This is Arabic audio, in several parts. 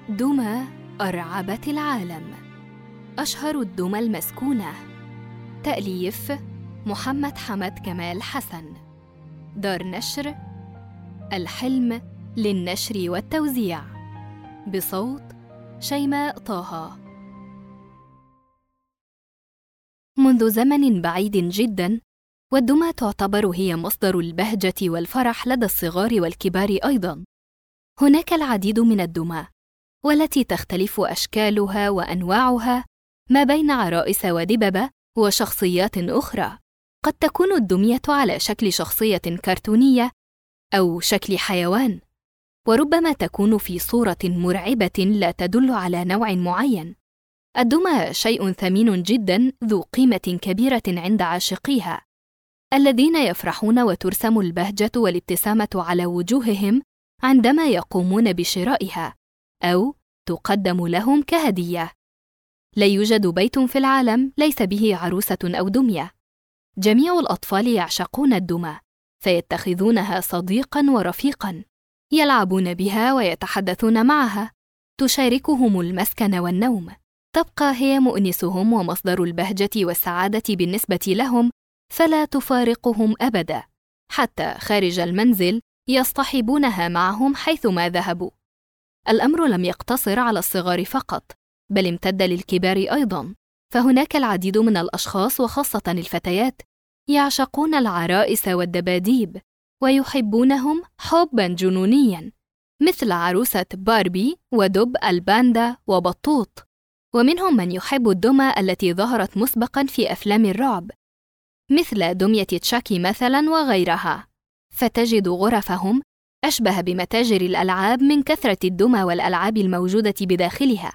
دمى أرعبت العالم. أشهر الدمى المسكونة. تأليف محمد حمد كمال حسن. دار نشر الحلم للنشر والتوزيع. بصوت شيماء طه. منذ زمن بعيد جداً، والدمى تعتبر هي مصدر البهجة والفرح لدى الصغار والكبار أيضاً. هناك العديد من الدمى، والتي تختلف أشكالها وأنواعها ما بين عرائس ودببة وشخصيات أخرى. قد تكون الدمية على شكل شخصية كرتونية أو شكل حيوان، وربما تكون في صورة مرعبة لا تدل على نوع معين. الدمى شيء ثمين جداً ذو قيمة كبيرة عند عاشقيها، الذين يفرحون وترسم البهجة والابتسامة على وجوههم عندما يقومون بشرائها أو تقدم لهم كهدية. لا يوجد بيت في العالم ليس به عروسة أو دمية. جميع الأطفال يعشقون الدمى، فيتخذونها صديقاً ورفيقاً، يلعبون بها ويتحدثون معها، تشاركهم المسكن والنوم، تبقى هي مؤنسهم ومصدر البهجة والسعادة بالنسبة لهم، فلا تفارقهم أبداً. حتى خارج المنزل يصطحبونها معهم حيثما ذهبوا. الأمر لم يقتصر على الصغار فقط، بل امتد للكبار أيضاً، فهناك العديد من الأشخاص وخاصة الفتيات يعشقون العرائس والدباديب، ويحبونهم حباً جنونياً، مثل عروسة باربي ودب الباندا وبطوط. ومنهم من يحب الدمى التي ظهرت مسبقاً في أفلام الرعب، مثل دمية تشاكي مثلاً وغيرها، فتجد غرفهم أشبه بمتاجر الألعاب من كثرة الدمى والألعاب الموجودة بداخلها.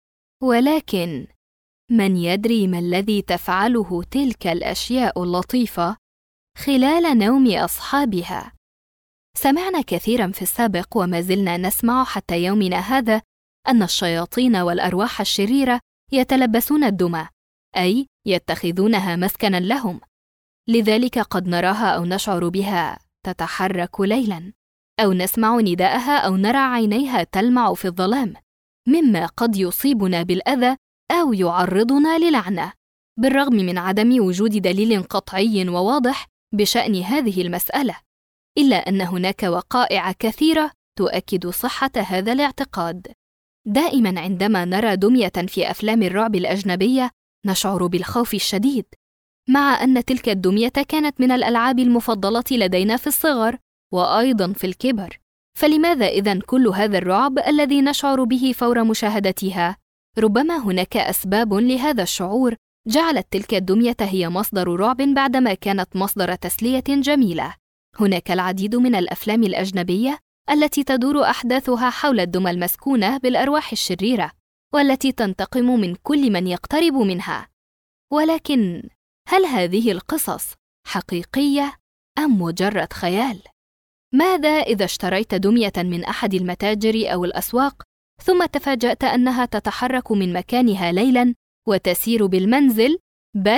ولكن من يدري ما الذي تفعله تلك الأشياء اللطيفة خلال نوم أصحابها؟ سمعنا كثيراً في السابق وما زلنا نسمع حتى يومنا هذا أن الشياطين والأرواح الشريرة يتلبسون الدمى، أي يتخذونها مسكناً لهم. لذلك قد نراها أو نشعر بها تتحرك ليلاً، أو نسمع نداءها أو نرى عينيها تلمع في الظلام، مما قد يصيبنا بالأذى أو يعرضنا للعنة، بالرغم من عدم وجود دليل قطعي وواضح بشأن هذه المسألة، إلا أن هناك وقائع كثيرة تؤكد صحة هذا الاعتقاد. دائماً عندما نرى دمية في أفلام الرعب الأجنبية نشعر بالخوف الشديد، مع أن تلك الدمية كانت من الألعاب المفضلة لدينا في الصغر وأيضاً في الكبر. فلماذا إذن كل هذا الرعب الذي نشعر به فور مشاهدتها؟ ربما هناك أسباب لهذا الشعور جعلت تلك الدمية هي مصدر رعب بعدما كانت مصدر تسلية جميلة. هناك العديد من الأفلام الأجنبية التي تدور أحداثها حول الدمى المسكونة بالأرواح الشريرة، والتي تنتقم من كل من يقترب منها. ولكن هل هذه القصص حقيقية أم مجرد خيال؟ ماذا إذا اشتريت دمية من أحد المتاجر أو الأسواق، ثم تفاجأت أنها تتحرك من مكانها ليلاً وتسير بالمنزل، بل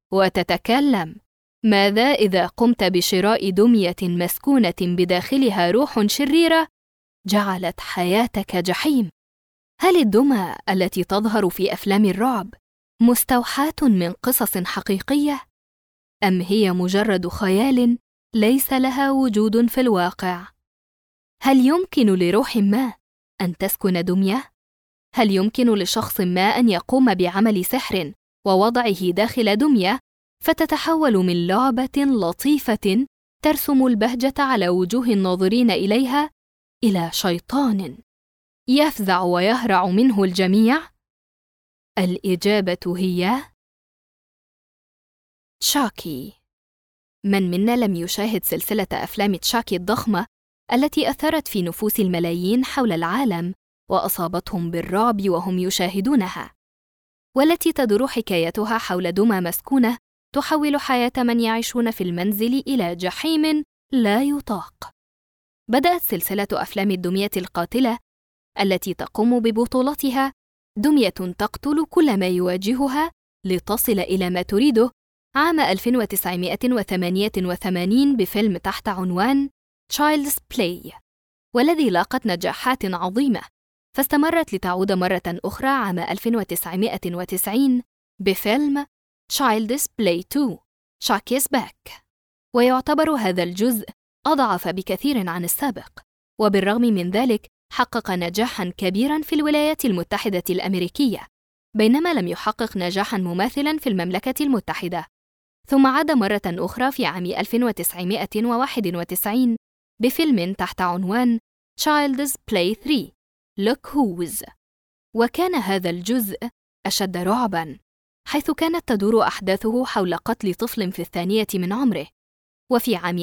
وتتكلم؟ ماذا إذا قمت بشراء دمية مسكونة بداخلها روح شريرة جعلت حياتك جحيم؟ هل الدمى التي تظهر في أفلام الرعب مستوحاة من قصص حقيقية؟ أم هي مجرد خيال ليس لها وجود في الواقع؟ هل يمكن لروح ما أن تسكن دمية؟ هل يمكن لشخص ما أن يقوم بعمل سحر ووضعه داخل دمية فتتحول من لعبة لطيفة ترسم البهجة على وجوه الناظرين إليها إلى شيطان يفزع ويهرع منه الجميع؟ الإجابة هي تشاكي. من منا لم يشاهد سلسلة أفلام تشاكي الضخمة التي أثرت في نفوس الملايين حول العالم وأصابتهم بالرعب وهم يشاهدونها، والتي تدور حكايتها حول دمى مسكونة تحول حياة من يعيشون في المنزل إلى جحيم لا يطاق. بدأت سلسلة أفلام الدمية القاتلة التي تقوم ببطولتها دمية تقتل كل ما يواجهها لتصل إلى ما تريده عام 1988 بفيلم تحت عنوان Child's Play، والذي لاقت نجاحات عظيمة، فاستمرت لتعود مرة أخرى عام 1990 بفيلم Child's Play 2 Chucky's Back. ويعتبر هذا الجزء أضعف بكثير عن السابق، وبالرغم من ذلك حقق نجاحاً كبيراً في الولايات المتحدة الأمريكية، بينما لم يحقق نجاحاً مماثلاً في المملكة المتحدة. ثم عاد مرة أخرى في عام 1991 بفيلم تحت عنوان Child's Play 3 Look Who's. وكان هذا الجزء أشد رعباً، حيث كانت تدور أحداثه حول قتل طفل في الثانية من عمره. وفي عام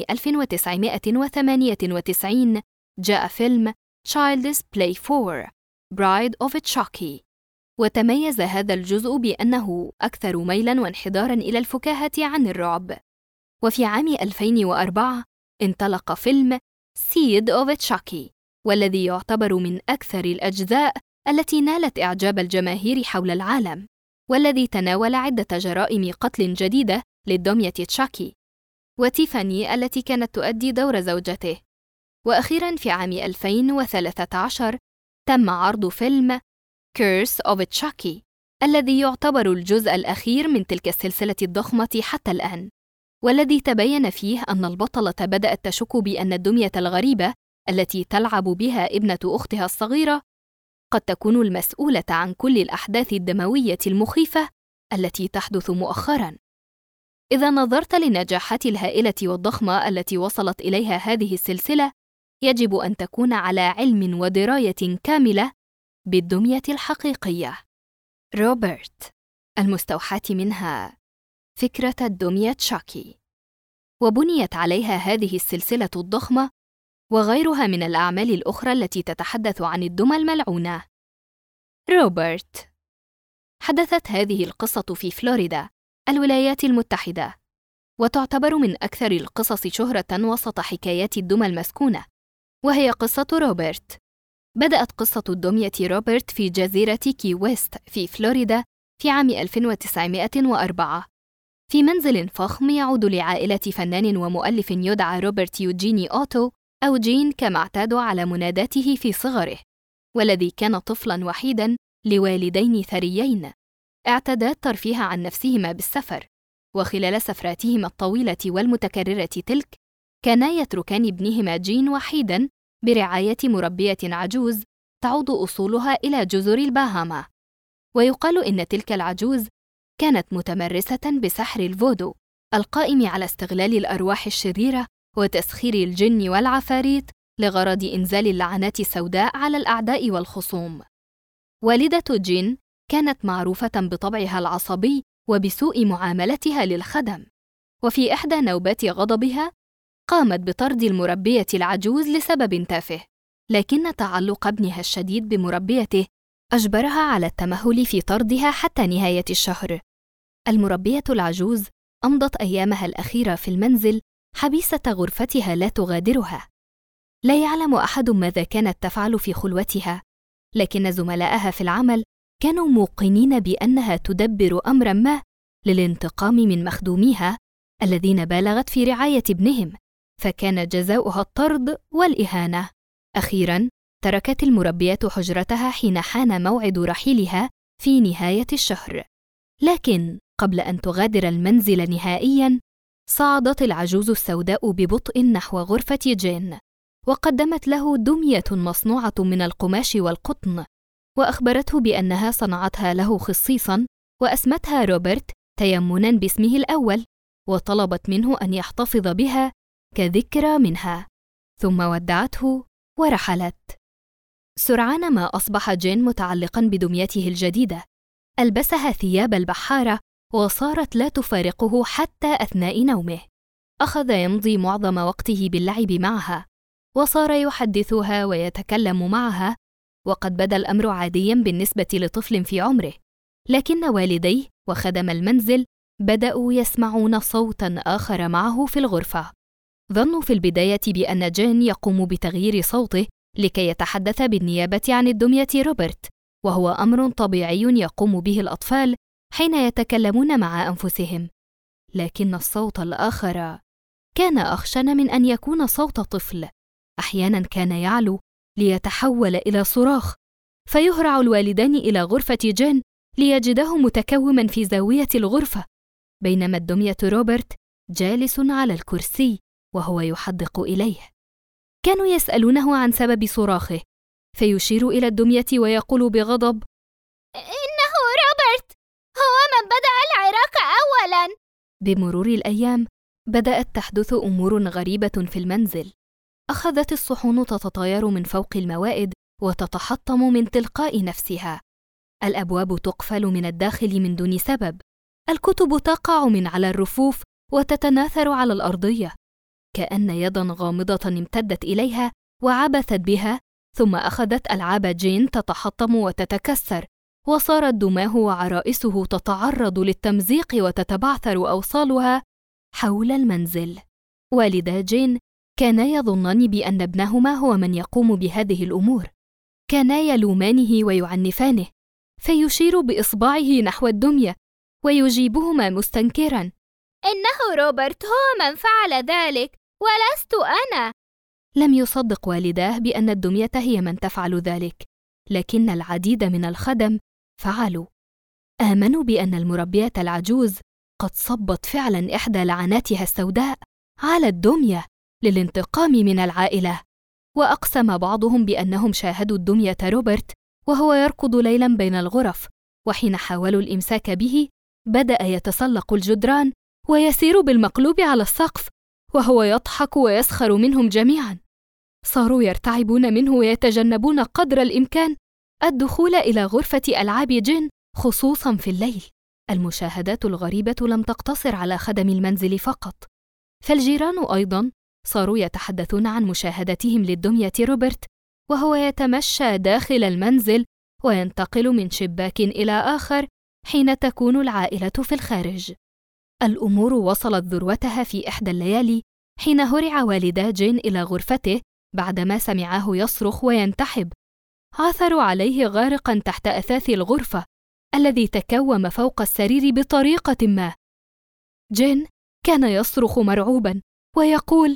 1998 جاء فيلم Child's Play 4 Bride of Chucky، وتميز هذا الجزء بأنه أكثر ميلاً وانحداراً إلى الفكاهة عن الرعب. وفي عام 2004 انطلق فيلم Seed of Chucky، والذي يعتبر من أكثر الأجزاء التي نالت إعجاب الجماهير حول العالم، والذي تناول عدة جرائم قتل جديدة للدمية تشاكي وتيفاني التي كانت تؤدي دور زوجته. وأخيراً في عام 2013 تم عرض فيلم Curse of Chucky، الذي يعتبر الجزء الأخير من تلك السلسلة الضخمة حتى الآن، والذي تبين فيه أن البطلة بدأت تشك بأن الدمية الغريبة التي تلعب بها ابنة أختها الصغيرة قد تكون المسؤولة عن كل الأحداث الدموية المخيفة التي تحدث مؤخراً. إذا نظرت للنجاحات الهائلة والضخمة التي وصلت إليها هذه السلسلة، يجب أن تكون على علم ودراية كاملة بالدمية الحقيقية. روبرت، المستوحاة منها فكرة الدمية تشاكي، وبنيت عليها هذه السلسلة الضخمة وغيرها من الأعمال الأخرى التي تتحدث عن الدمى الملعونة. روبرت. حدثت هذه القصة في فلوريدا، الولايات المتحدة، وتعتبر من أكثر القصص شهرة وسط حكايات الدمى المسكونة، وهي قصة روبرت. بدأت قصة الدمية روبرت في جزيرة كي ويست في فلوريدا في عام 1904 في منزل فخم يعود لعائلة فنان ومؤلف يدعى روبرت يوجيني أوتو، أو جين كما اعتادوا على مناداته في صغره، والذي كان طفلاً وحيداً لوالدين ثريين اعتادا الترفيه عن نفسهما بالسفر. وخلال سفراتهما الطويلة والمتكررة تلك، كانا يتركان ابنهما جين وحيداً برعاية مربية عجوز تعود أصولها إلى جزر الباهاما. ويقال إن تلك العجوز كانت متمرسة بسحر الفودو القائم على استغلال الأرواح الشريرة وتسخير الجن والعفاريت لغرض إنزال اللعنات السوداء على الأعداء والخصوم. والدة جين كانت معروفة بطبعها العصبي وبسوء معاملتها للخدم، وفي إحدى نوبات غضبها قامت بطرد المربية العجوز لسبب تافه، لكن تعلق ابنها الشديد بمربيته أجبرها على التمهل في طردها حتى نهاية الشهر. المربية العجوز أمضت أيامها الأخيرة في المنزل حبيسة غرفتها لا تغادرها. لا يعلم أحد ماذا كانت تفعل في خلوتها، لكن زملائها في العمل كانوا موقنين بأنها تدبر أمراً ما للانتقام من مخدوميها الذين بالغت في رعاية ابنهم، فكان جزاؤها الطرد والإهانة. أخيراً تركت المربية حجرتها حين حان موعد رحيلها في نهاية الشهر، لكن قبل أن تغادر المنزل نهائياً صعدت العجوز السوداء ببطء نحو غرفة جين، وقدمت له دمية مصنوعة من القماش والقطن، وأخبرته بأنها صنعتها له خصيصاً، وأسمتها روبرت تيمناً باسمه الأول، وطلبت منه أن يحتفظ بها كذكرى منها، ثم ودعته ورحلت. سرعان ما أصبح جين متعلقاً بدميته الجديدة، ألبسها ثياب البحارة وصارت لا تفارقه حتى أثناء نومه. أخذ يمضي معظم وقته باللعب معها، وصار يحدثها ويتكلم معها، وقد بدا الأمر عادياً بالنسبة لطفل في عمره، لكن والديه وخدم المنزل بدأوا يسمعون صوتاً آخر معه في الغرفة. ظنوا في البداية بأن جين يقوم بتغيير صوته لكي يتحدث بالنيابة عن الدمية روبرت، وهو أمر طبيعي يقوم به الأطفال حين يتكلمون مع أنفسهم، لكن الصوت الآخر كان أخشن من أن يكون صوت طفل. أحياناً كان يعلو ليتحول إلى صراخ، فيهرع الوالدان إلى غرفة جين ليجداه متكوما في زاوية الغرفة، بينما الدمية روبرت جالس على الكرسي وهو يحدق إليه. كانوا يسألونه عن سبب صراخه، فيشير إلى الدمية ويقول بغضب: إنه روبرت، هو من بدأ العراك أولاً. بمرور الأيام بدأت تحدث أمور غريبة في المنزل. أخذت الصحون تتطاير من فوق الموائد وتتحطم من تلقاء نفسها. الأبواب تقفل من الداخل من دون سبب. الكتب تقع من على الرفوف وتتناثر على الأرضية، كأن يداً غامضة امتدت إليها وعبثت بها، ثم أخذت ألعاب جين تتحطم وتتكسر، وصارت دماه وعرائسه تتعرض للتمزيق وتتبعثر أوصالها حول المنزل. والدا جين كانا يظنان بأن ابنهما هو من يقوم بهذه الأمور. كانا يلومانه ويعنفانه، فيشير بإصبعه نحو الدمية ويجيبهما مستنكراً: إنه روبرت هو من فعل ذلك ولست أنا. لم يصدق والداه بأن الدمية هي من تفعل ذلك، لكن العديد من الخدم فعلوا. آمنوا بأن المربية العجوز قد صبت فعلاً إحدى لعناتها السوداء على الدمية للانتقام من العائلة، وأقسم بعضهم بأنهم شاهدوا الدمية روبرت وهو يركض ليلاً بين الغرف، وحين حاولوا الإمساك به بدأ يتسلق الجدران ويسير بالمقلوب على السقف وهو يضحك ويسخر منهم جميعاً. صاروا يرتعبون منه ويتجنبون قدر الإمكان الدخول إلى غرفة ألعاب جين خصوصاً في الليل. المشاهدات الغريبة لم تقتصر على خدم المنزل فقط، فالجيران أيضاً صاروا يتحدثون عن مشاهدتهم للدمية روبرت وهو يتمشى داخل المنزل وينتقل من شباك إلى آخر حين تكون العائلة في الخارج. الأمور وصلت ذروتها في إحدى الليالي حين هرع والدا جين إلى غرفته بعدما سمعاه يصرخ وينتحب. عثروا عليه غارقاً تحت أثاث الغرفة الذي تكوم فوق السرير بطريقة ما. جين كان يصرخ مرعوباً ويقول: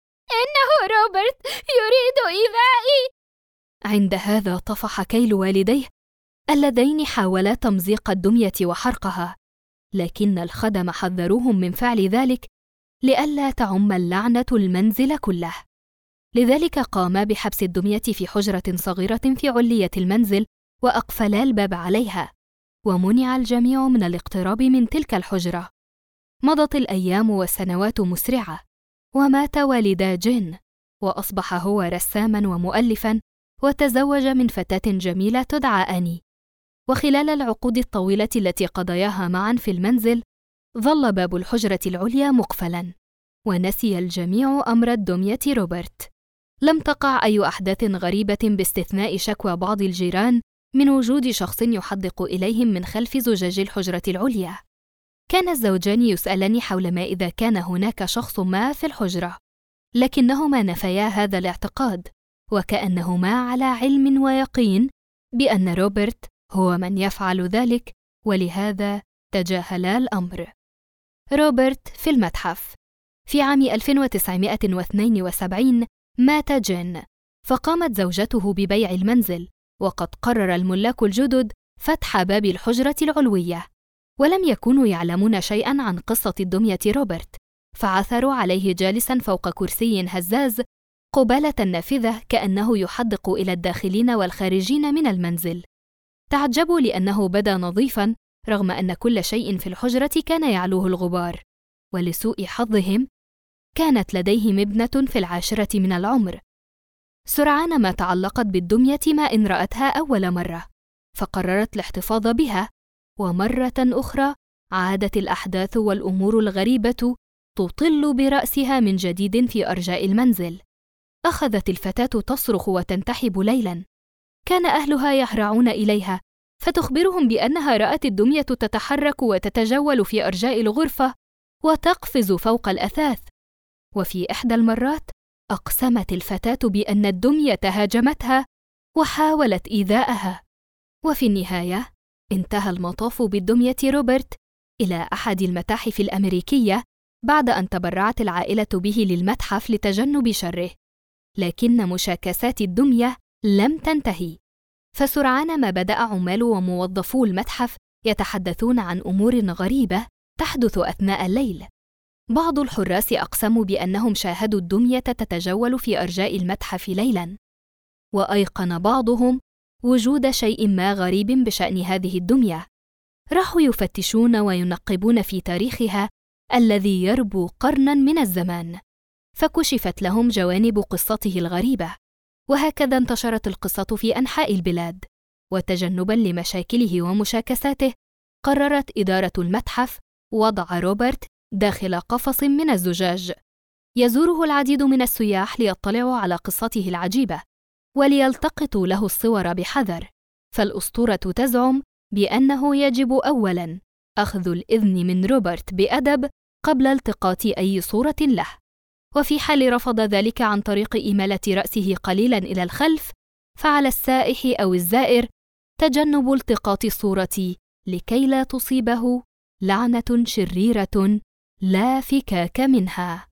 إنه روبرت يريد إيذائي. عند هذا طفح كيل والديه اللذين حاولا تمزيق الدمية وحرقها، لكن الخدم حذروهم من فعل ذلك لئلا تعم اللعنة المنزل كله. لذلك قاما بحبس الدمية في حجرة صغيرة في علية المنزل وأقفلا الباب عليها، ومنع الجميع من الاقتراب من تلك الحجرة. مضت الأيام والسنوات مسرعة، ومات والدا جين، وأصبح هو رساماً ومؤلفاً، وتزوج من فتاة جميلة تدعى آني. وخلال العقود الطويلة التي قضياها معاً في المنزل ظل باب الحجرة العليا مقفلاً، ونسي الجميع أمر الدمية روبرت. لم تقع أي أحداث غريبة باستثناء شكوى بعض الجيران من وجود شخص يحدق إليهم من خلف زجاج الحجرة العليا. كان الزوجان يسألان حول ما إذا كان هناك شخص ما في الحجرة، لكنهما نفيا هذا الاعتقاد، وكأنهما على علم ويقين بأن روبرت هو من يفعل ذلك، ولهذا تجاهلا الأمر. روبرت في المتحف. في عام 1972 مات جين، فقامت زوجته ببيع المنزل، وقد قرر الملاك الجدد فتح باب الحجرة العلوية، ولم يكونوا يعلمون شيئاً عن قصة الدمية روبرت، فعثروا عليه جالساً فوق كرسي هزاز قبالة النافذة كأنه يحدق إلى الداخلين والخارجين من المنزل. تعجبوا لأنه بدا نظيفاً رغم أن كل شيء في الحجرة كان يعلوه الغبار، ولسوء حظهم كانت لديهم ابنة في 10 من العمر. سرعان ما تعلقت بالدمية ما إن رأتها أول مرة، فقررت الاحتفاظ بها، ومرة أخرى عادت الأحداث والأمور الغريبة تطل برأسها من جديد في أرجاء المنزل. أخذت الفتاة تصرخ وتنتحب ليلاً. كان أهلها يهرعون إليها فتخبرهم بأنها رأت الدمية تتحرك وتتجول في أرجاء الغرفة وتقفز فوق الأثاث. وفي إحدى المرات أقسمت الفتاة بأن الدمية هاجمتها وحاولت إيذائها. وفي النهاية انتهى المطاف بالدمية روبرت إلى أحد المتاحف الأمريكية بعد أن تبرعت العائلة به للمتحف لتجنب شره، لكن مشاكسات الدمية لم تنتهي. فسرعان ما بدأ عمال وموظفو المتحف يتحدثون عن أمور غريبة تحدث أثناء الليل. بعض الحراس أقسموا بأنهم شاهدوا الدمية تتجول في أرجاء المتحف ليلاً، وأيقن بعضهم وجود شيء ما غريب بشأن هذه الدمية. راحوا يفتشون وينقبون في تاريخها الذي يربو قرناً من الزمان، فكشفت لهم جوانب قصته الغريبة، وهكذا انتشرت القصة في أنحاء البلاد. وتجنباً لمشاكله ومشاكساته، قررت إدارة المتحف وضع روبرت داخل قفص من الزجاج. يزوره العديد من السياح ليطلعوا على قصته العجيبة وليلتقطوا له الصور بحذر، فالأسطورة تزعم بأنه يجب أولاً أخذ الإذن من روبرت بأدب قبل التقاط أي صورة له، وفي حال رفض ذلك عن طريق إمالة رأسه قليلاً إلى الخلف، فعلى السائح أو الزائر تجنب التقاط الصورة لكي لا تصيبه لعنة شريرة لا فكاك منها.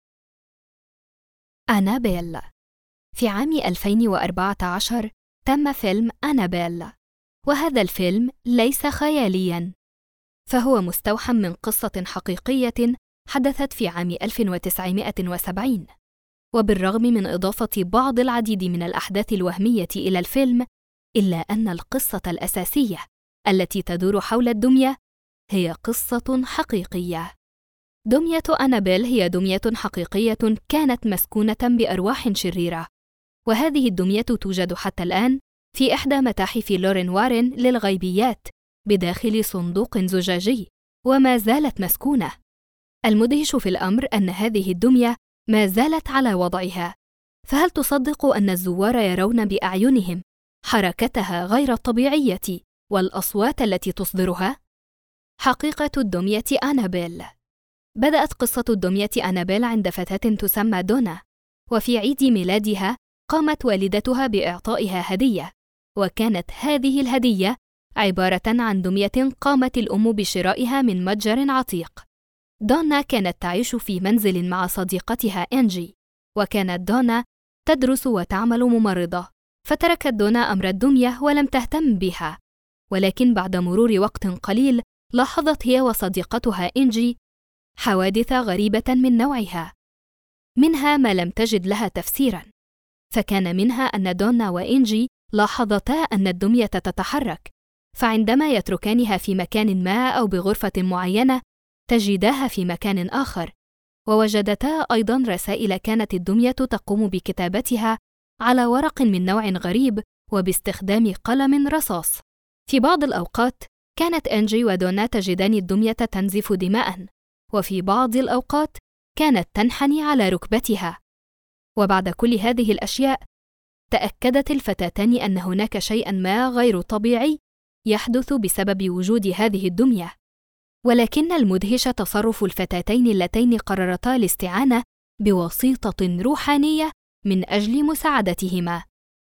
أنابيل. في عام 2014 تم فيلم أنابيل، وهذا الفيلم ليس خيالياً، فهو مستوحى من قصة حقيقية حدثت في عام 1970. وبالرغم من إضافة بعض العديد من الأحداث الوهمية إلى الفيلم، إلا أن القصة الأساسية التي تدور حول الدمية هي قصة حقيقية. دمية أنابيل هي دمية حقيقية كانت مسكونة بأرواح شريرة، وهذه الدمية توجد حتى الآن في إحدى متاحف لورين وارن للغيبيات بداخل صندوق زجاجي، وما زالت مسكونة. المدهش في الأمر أن هذه الدمية ما زالت على وضعها، فهل تصدق أن الزوار يرون بأعينهم حركتها غير الطبيعية والأصوات التي تصدرها؟ حقيقة الدمية أنابيل. بدأت قصة الدمية أنابيل عند فتاة تسمى دونا، وفي عيد ميلادها قامت والدتها بإعطائها هدية، وكانت هذه الهدية عبارة عن دمية قامت الأم بشرائها من متجر عتيق. دونا كانت تعيش في منزل مع صديقتها أنجي، وكانت دونا تدرس وتعمل ممرضة، فتركت دونا أمر الدمية ولم تهتم بها. ولكن بعد مرور وقت قليل لاحظت هي وصديقتها أنجي حوادث غريبة من نوعها، منها ما لم تجد لها تفسيراً. فكان منها أن دونا وإنجي لاحظتا أن الدمية تتحرك، فعندما يتركانها في مكان ما أو بغرفة معينة تجداها في مكان آخر، ووجدتا أيضاً رسائل كانت الدمية تقوم بكتابتها على ورق من نوع غريب وباستخدام قلم رصاص. في بعض الأوقات كانت أنجي ودونا تجدان الدمية تنزف دماءً، وفي بعض الأوقات كانت تنحني على ركبتها. وبعد كل هذه الأشياء تأكدت الفتاتان أن هناك شيئاً ما غير طبيعي يحدث بسبب وجود هذه الدمية. ولكن المدهش تصرف الفتاتين اللتين قررتا الاستعانة بوسيطة روحانية من أجل مساعدتهما.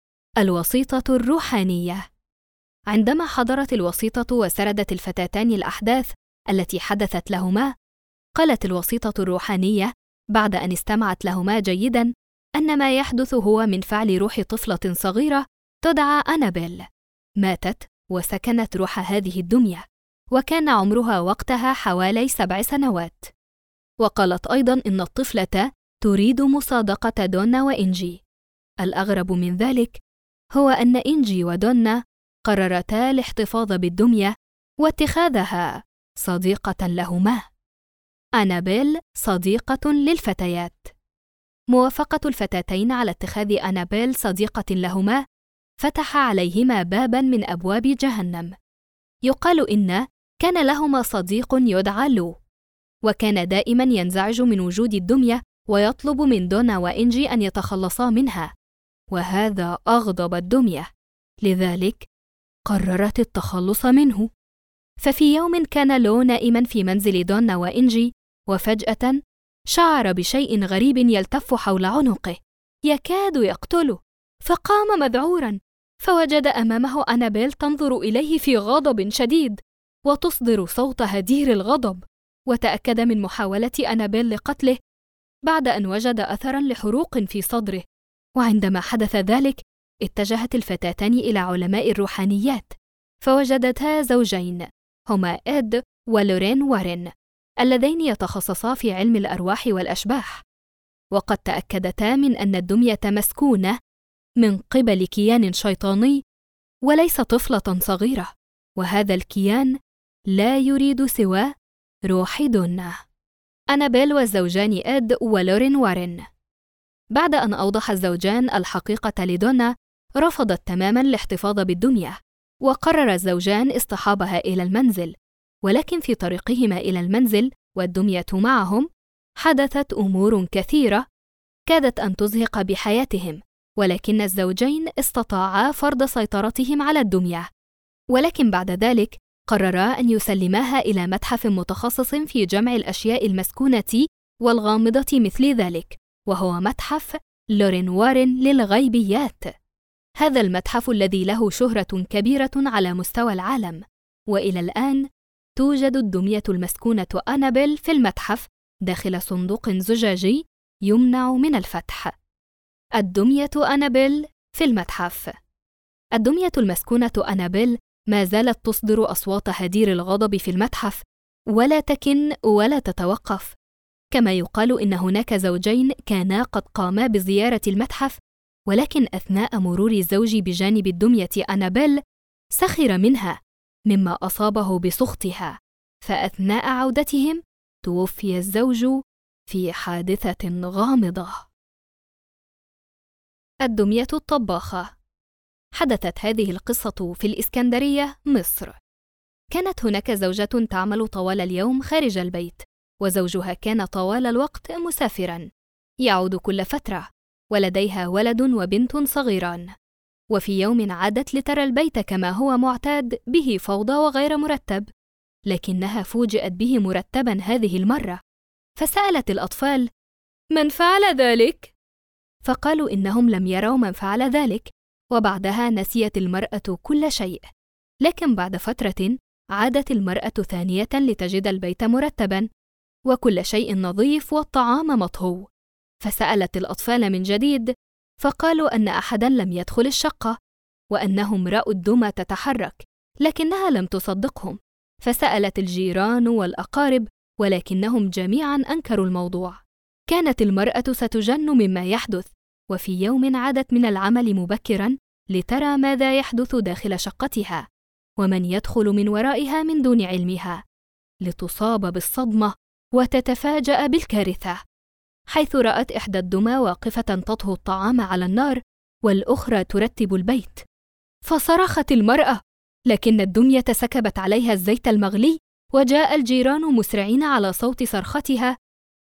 الوسيطة الروحانية. عندما حضرت الوسيطة وسردت الفتاتان الأحداث التي حدثت لهما، قالت الوسيطة الروحانية بعد أن استمعت لهما جيداً أن ما يحدث هو من فعل روح طفلة صغيرة تدعى أنابيل، ماتت وسكنت روح هذه الدمية، وكان عمرها وقتها حوالي 7 سنوات. وقالت أيضاً إن الطفلة تريد مصادقة دونا وإنجي. الأغرب من ذلك هو أن إنجي ودونا قررتا الاحتفاظ بالدمية واتخاذها صديقة لهما. أنابيل صديقة للفتيات. موافقة الفتاتين على اتخاذ أنابيل صديقة لهما فتح عليهما باباً من أبواب جهنم. يقال إن كان لهما صديق يدعى لو، وكان دائماً ينزعج من وجود الدمية ويطلب من دونا وإنجي أن يتخلصا منها، وهذا أغضب الدمية، لذلك قررت التخلص منه. ففي يوم كان لو نائماً في منزل دونا وإنجي، وفجأة شعر بشيء غريب يلتف حول عنقه يكاد يقتله، فقام مذعوراً، فوجد أمامه أنابيل تنظر إليه في غضب شديد وتصدر صوت هدير الغضب، وتأكد من محاولة أنابيل لقتله بعد أن وجد أثراً لحروق في صدره. وعندما حدث ذلك اتجهت الفتاتان إلى علماء الروحانيات، فوجدتا زوجين هما إد ولورين وارين، اللذين يتخصصا في علم الأرواح والأشباح، وقد تأكدتا من أن الدمية مسكونة من قبل كيان شيطاني وليس طفلة صغيرة، وهذا الكيان لا يريد سوى روح دونا. أنابيل والزوجان إد ولورين وارين. بعد أن أوضح الزوجان الحقيقة لدونا، رفضت تماماً الاحتفاظ بالدمية، وقرر الزوجان اصطحابها إلى المنزل، ولكن في طريقهما إلى المنزل والدمية معهم حدثت أمور كثيرة كادت أن تزهق بحياتهم، ولكن الزوجين استطاعا فرض سيطرتهم على الدمية، ولكن بعد ذلك قررا أن يسلماها إلى متحف متخصص في جمع الأشياء المسكونة والغامضة مثل ذلك، وهو متحف لورين وارين للغيبيات. هذا المتحف الذي له شهرة كبيرة على مستوى العالم، وإلى الآن توجد الدمية المسكونة أنابيل في المتحف داخل صندوق زجاجي يمنع من الفتح. الدمية أنابيل في المتحف. الدمية المسكونة أنابيل ما زالت تصدر أصوات هدير الغضب في المتحف، ولا تكن ولا تتوقف. كما يقال إن هناك زوجين كانا قد قاما بزيارة المتحف، ولكن أثناء مرور الزوج بجانب الدمية أنابيل سخر منها مما أصابه بسخطها، فأثناء عودتهم توفي الزوج في حادثة غامضة. الدمية الطباخة. حدثت هذه القصة في الإسكندرية، مصر. كانت هناك زوجة تعمل طوال اليوم خارج البيت، وزوجها كان طوال الوقت مسافراً، يعود كل فترة، ولديها ولد وبنت صغيران. وفي يوم عادت لترى البيت كما هو معتاد به فوضى وغير مرتب، لكنها فوجئت به مرتباً هذه المرة، فسألت الأطفال: من فعل ذلك؟ فقالوا إنهم لم يروا من فعل ذلك، وبعدها نسيت المرأة كل شيء. لكن بعد فترة عادت المرأة ثانية لتجد البيت مرتباً وكل شيء نظيف والطعام مطهو، فسألت الأطفال من جديد، فقالوا أن أحداً لم يدخل الشقة، وأنهم رأوا الدمى تتحرك، لكنها لم تصدقهم، فسألت الجيران والأقارب، ولكنهم جميعاً أنكروا الموضوع. كانت المرأة ستجن مما يحدث، وفي يوم عادت من العمل مبكراً لترى ماذا يحدث داخل شقتها ومن يدخل من ورائها من دون علمها، لتصاب بالصدمة وتتفاجأ بالكارثة، حيث رأت إحدى الدمى واقفة تطهو الطعام على النار والأخرى ترتب البيت. فصرخت المرأة، لكن الدمية سكبت عليها الزيت المغلي، وجاء الجيران مسرعين على صوت صرختها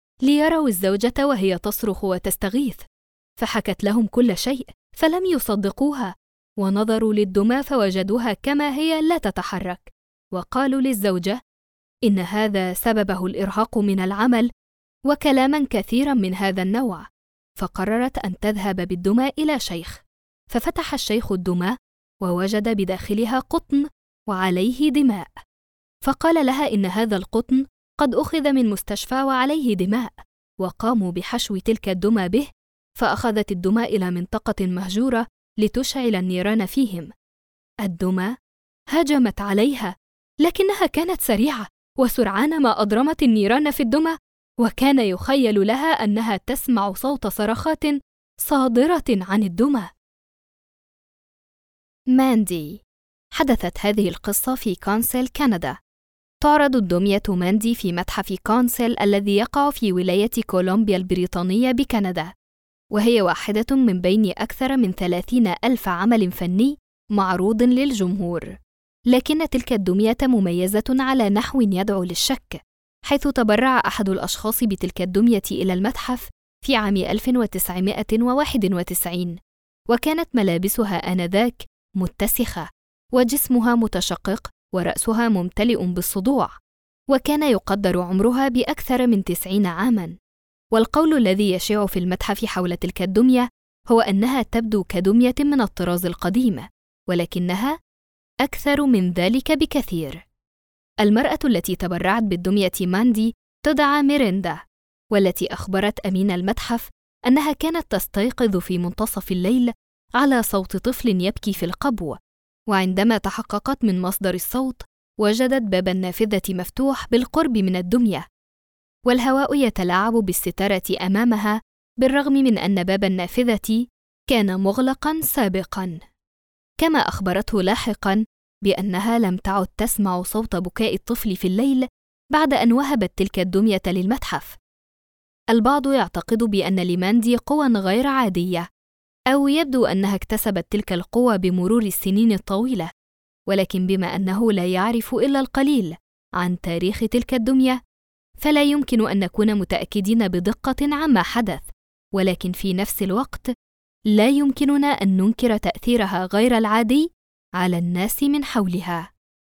ليروا الزوجة وهي تصرخ وتستغيث، فحكت لهم كل شيء فلم يصدقوها، ونظروا للدمى فوجدوها كما هي لا تتحرك، وقالوا للزوجة إن هذا سببه الإرهاق من العمل وكلاما كثيرا من هذا النوع، فقررت أن تذهب بالدمى إلى شيخ، ففتح الشيخ الدمى ووجد بداخلها قطن وعليه دماء، فقال لها إن هذا القطن قد أخذ من مستشفى وعليه دماء، وقاموا بحشو تلك الدمى به، فأخذت الدمى إلى منطقة مهجورة لتشعل النيران فيهم. الدمى هجمت عليها، لكنها كانت سريعة، وسرعان ما أضرمت النيران في الدمى، وكان يخيل لها أنها تسمع صوت صرخات صادرة عن الدمى. ماندي. حدثت هذه القصة في كونسيل، كندا. تعرض الدمية ماندي في متحف كونسيل الذي يقع في ولاية كولومبيا البريطانية بكندا، وهي واحدة من بين أكثر من 30,000 عمل فني معروض للجمهور. لكن تلك الدمية مميزة على نحو يدعو للشك، حيث تبرع أحد الأشخاص بتلك الدمية إلى المتحف في عام 1991، وكانت ملابسها آنذاك متسخة، وجسمها متشقق، ورأسها ممتلئ بالصدوع، وكان يقدر عمرها بأكثر من 90 عاماً. والقول الذي يشيع في المتحف حول تلك الدمية هو أنها تبدو كدمية من الطراز القديم، ولكنها أكثر من ذلك بكثير. المرأة التي تبرعت بالدمية ماندي تدعى ميريندا، والتي أخبرت أمين المتحف أنها كانت تستيقظ في منتصف الليل على صوت طفل يبكي في القبو، وعندما تحققت من مصدر الصوت وجدت باب النافذة مفتوح بالقرب من الدمية، والهواء يتلاعب بالستارة أمامها بالرغم من أن باب النافذة كان مغلقاً سابقاً. كما أخبرته لاحقاً بأنها لم تعد تسمع صوت بكاء الطفل في الليل بعد أن وهبت تلك الدمية للمتحف. البعض يعتقد بأن لماندي قوى غير عادية، أو يبدو أنها اكتسبت تلك القوى بمرور السنين الطويلة، ولكن بما أنه لا يعرف إلا القليل عن تاريخ تلك الدمية، فلا يمكن أن نكون متأكدين بدقة عما حدث، ولكن في نفس الوقت لا يمكننا أن ننكر تأثيرها غير العادي على الناس من حولها.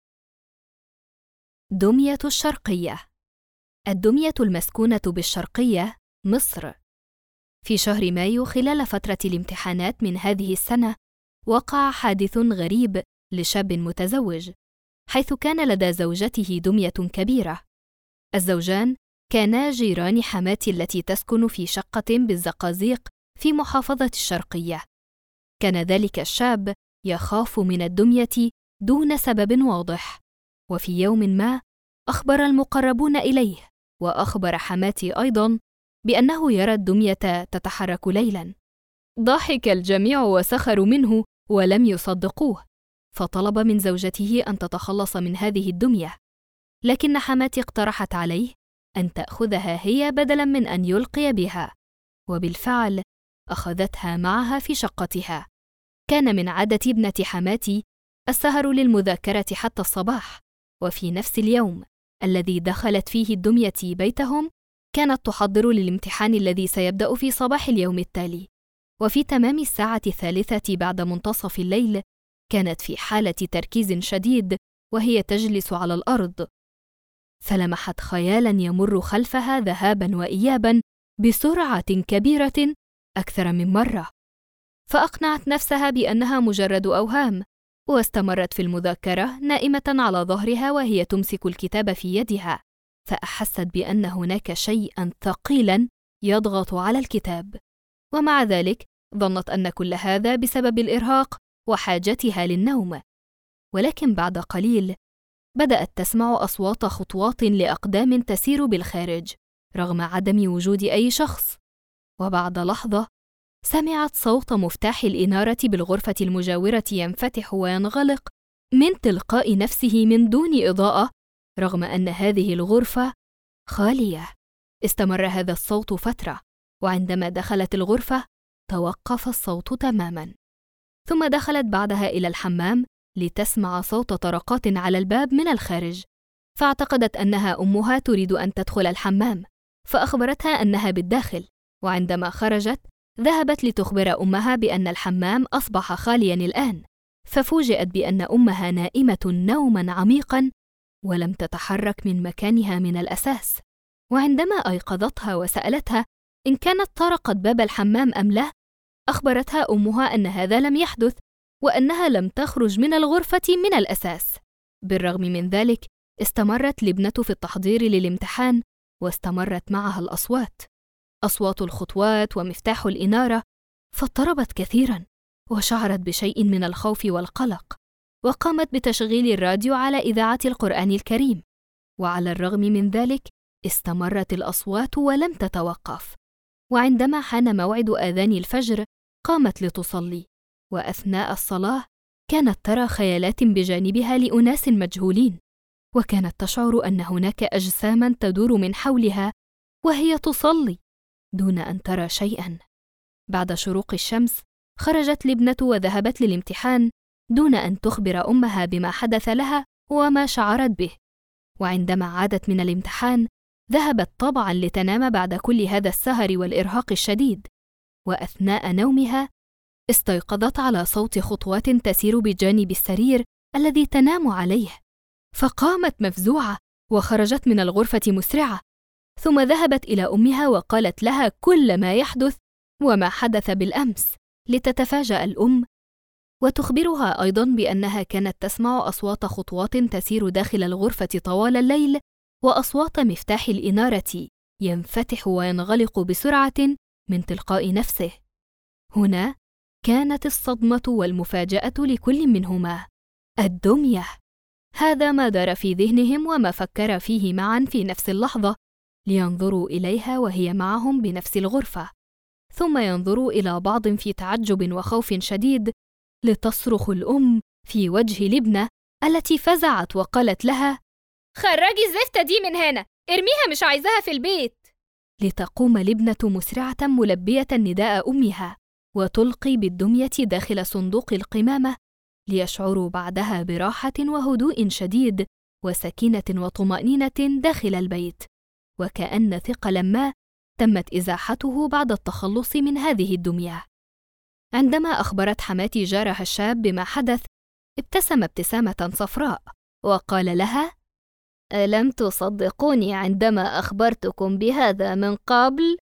دمية الشرقية. الدمية المسكونة بالشرقية مصر. في شهر مايو خلال فترة الامتحانات من هذه السنة، وقع حادث غريب لشاب متزوج، حيث كان لدى زوجته دمية كبيرة. الزوجان كانا جيران حماتي التي تسكن في شقة بالزقازيق في محافظة الشرقية. كان ذلك الشاب يخاف من الدمية دون سبب واضح، وفي يوم ما أخبر المقربون إليه وأخبر حماتي أيضاً بأنه يرى الدمية تتحرك ليلاً. ضحك الجميع وسخروا منه ولم يصدقوه، فطلب من زوجته أن تتخلص من هذه الدمية، لكن حماتي اقترحت عليه أن تأخذها هي بدلاً من أن يلقي بها، وبالفعل أخذتها معها في شقتها. كان من عادة ابنة حماتي السهر للمذاكرة حتى الصباح، وفي نفس اليوم الذي دخلت فيه الدمية بيتهم كانت تحضر للامتحان الذي سيبدأ في صباح اليوم التالي. وفي تمام الساعة 3 بعد منتصف الليل كانت في حالة تركيز شديد وهي تجلس على الأرض، فلمحت خيالاً يمر خلفها ذهاباً وإياباً بسرعة كبيرة أكثر من مرة، فأقنعت نفسها بأنها مجرد أوهام، واستمرت في المذاكرة نائمة على ظهرها وهي تمسك الكتاب في يدها، فأحست بأن هناك شيئاً ثقيلاً يضغط على الكتاب، ومع ذلك ظنت أن كل هذا بسبب الإرهاق وحاجتها للنوم. ولكن بعد قليل بدأت تسمع أصوات خطوات لأقدام تسير بالخارج رغم عدم وجود أي شخص، وبعد لحظة سمعت صوت مفتاح الإنارة بالغرفة المجاورة ينفتح وينغلق من تلقاء نفسه من دون إضاءة، رغم أن هذه الغرفة خالية. استمر هذا الصوت فترة، وعندما دخلت الغرفة توقف الصوت تماماً، ثم دخلت بعدها إلى الحمام لتسمع صوت طرقات على الباب من الخارج، فاعتقدت أنها أمها تريد أن تدخل الحمام، فأخبرتها أنها بالداخل، وعندما خرجت ذهبت لتخبر أمها بأن الحمام أصبح خالياً الآن، ففوجئت بأن أمها نائمة نوماً عميقاً ولم تتحرك من مكانها من الأساس. وعندما أيقظتها وسألتها إن كانت طرقت باب الحمام أم لا، أخبرتها أمها أن هذا لم يحدث وأنها لم تخرج من الغرفة من الأساس. بالرغم من ذلك استمرت الابنة في التحضير للامتحان، واستمرت معها الأصوات، أصوات الخطوات ومفتاح الإنارة، فاضطربت كثيراً وشعرت بشيء من الخوف والقلق، وقامت بتشغيل الراديو على إذاعة القرآن الكريم، وعلى الرغم من ذلك استمرت الأصوات ولم تتوقف. وعندما حان موعد آذان الفجر قامت لتصلي، وأثناء الصلاة كانت ترى خيالات بجانبها لأناس مجهولين، وكانت تشعر أن هناك أجساماً تدور من حولها وهي تصلي دون أن ترى شيئاً. بعد شروق الشمس خرجت الابنة وذهبت للامتحان دون أن تخبر أمها بما حدث لها وما شعرت به. وعندما عادت من الامتحان ذهبت طبعاً لتنام بعد كل هذا السهر والإرهاق الشديد، وأثناء نومها استيقظت على صوت خطوات تسير بجانب السرير الذي تنام عليه، فقامت مفزوعة وخرجت من الغرفة مسرعة، ثم ذهبت إلى أمها وقالت لها كل ما يحدث وما حدث بالأمس، لتتفاجأ الأم وتخبرها أيضاً بأنها كانت تسمع أصوات خطوات تسير داخل الغرفة طوال الليل، وأصوات مفتاح الإنارة ينفتح وينغلق بسرعة من تلقاء نفسه. هنا كانت الصدمة والمفاجأة لكل منهما. الدمية! هذا ما دار في ذهنهم وما فكر فيه معا في نفس اللحظة، لينظروا إليها وهي معهم بنفس الغرفة، ثم ينظروا إلى بعض في تعجب وخوف شديد، لتصرخ الأم في وجه لبنى التي فزعت وقالت لها: خرجي الزفتة دي من هنا، ارميها، مش عايزاها في البيت. لتقوم لبنى مسرعة ملبية نداء أمها وتلقي بالدمية داخل صندوق القمامة، ليشعروا بعدها براحة وهدوء شديد وسكينة وطمأنينة داخل البيت، وكأن ثقلا ما تمت إزاحته بعد التخلص من هذه الدمية. عندما أخبرت حماتي جارها الشاب بما حدث، ابتسم ابتسامة صفراء وقال لها: ألم تصدقوني عندما أخبرتكم بهذا من قبل؟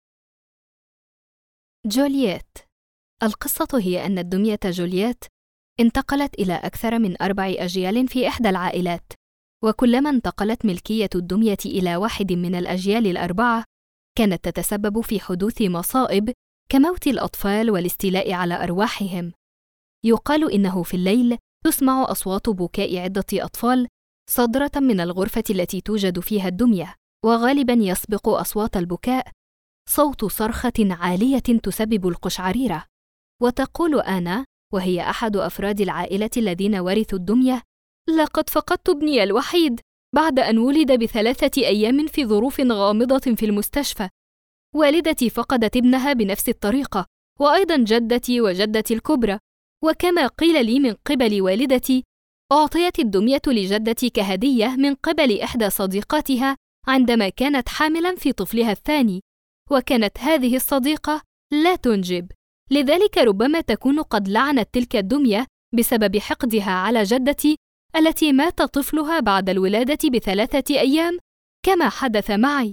جولييت. القصة هي أن الدمية جولييت انتقلت إلى أكثر من 4 أجيال في إحدى العائلات، وكلما انتقلت ملكية الدمية إلى واحد من الأجيال ال4 كانت تتسبب في حدوث مصائب كموت الأطفال والاستيلاء على أرواحهم. يقال إنه في الليل تسمع أصوات بكاء عدة أطفال صادرة من الغرفة التي توجد فيها الدمية، وغالباً يسبق أصوات البكاء صوت صرخة عالية تسبب القشعريرة. وتقول آنا، وهي أحد أفراد العائلة الذين ورثوا الدمية: لقد فقدت ابني الوحيد بعد أن ولد ب3 أيام في ظروف غامضة في المستشفى. والدتي فقدت ابنها بنفس الطريقة، وأيضاً جدتي وجدتي الكبرى. وكما قيل لي من قبل والدتي، أعطيت الدمية لجدتي كهدية من قبل إحدى صديقاتها عندما كانت حاملاً في طفلها الثاني، وكانت هذه الصديقة لا تنجب، لذلك ربما تكون قد لعنت تلك الدمية بسبب حقدها على جدتي التي مات طفلها بعد الولادة ب3 أيام كما حدث معي.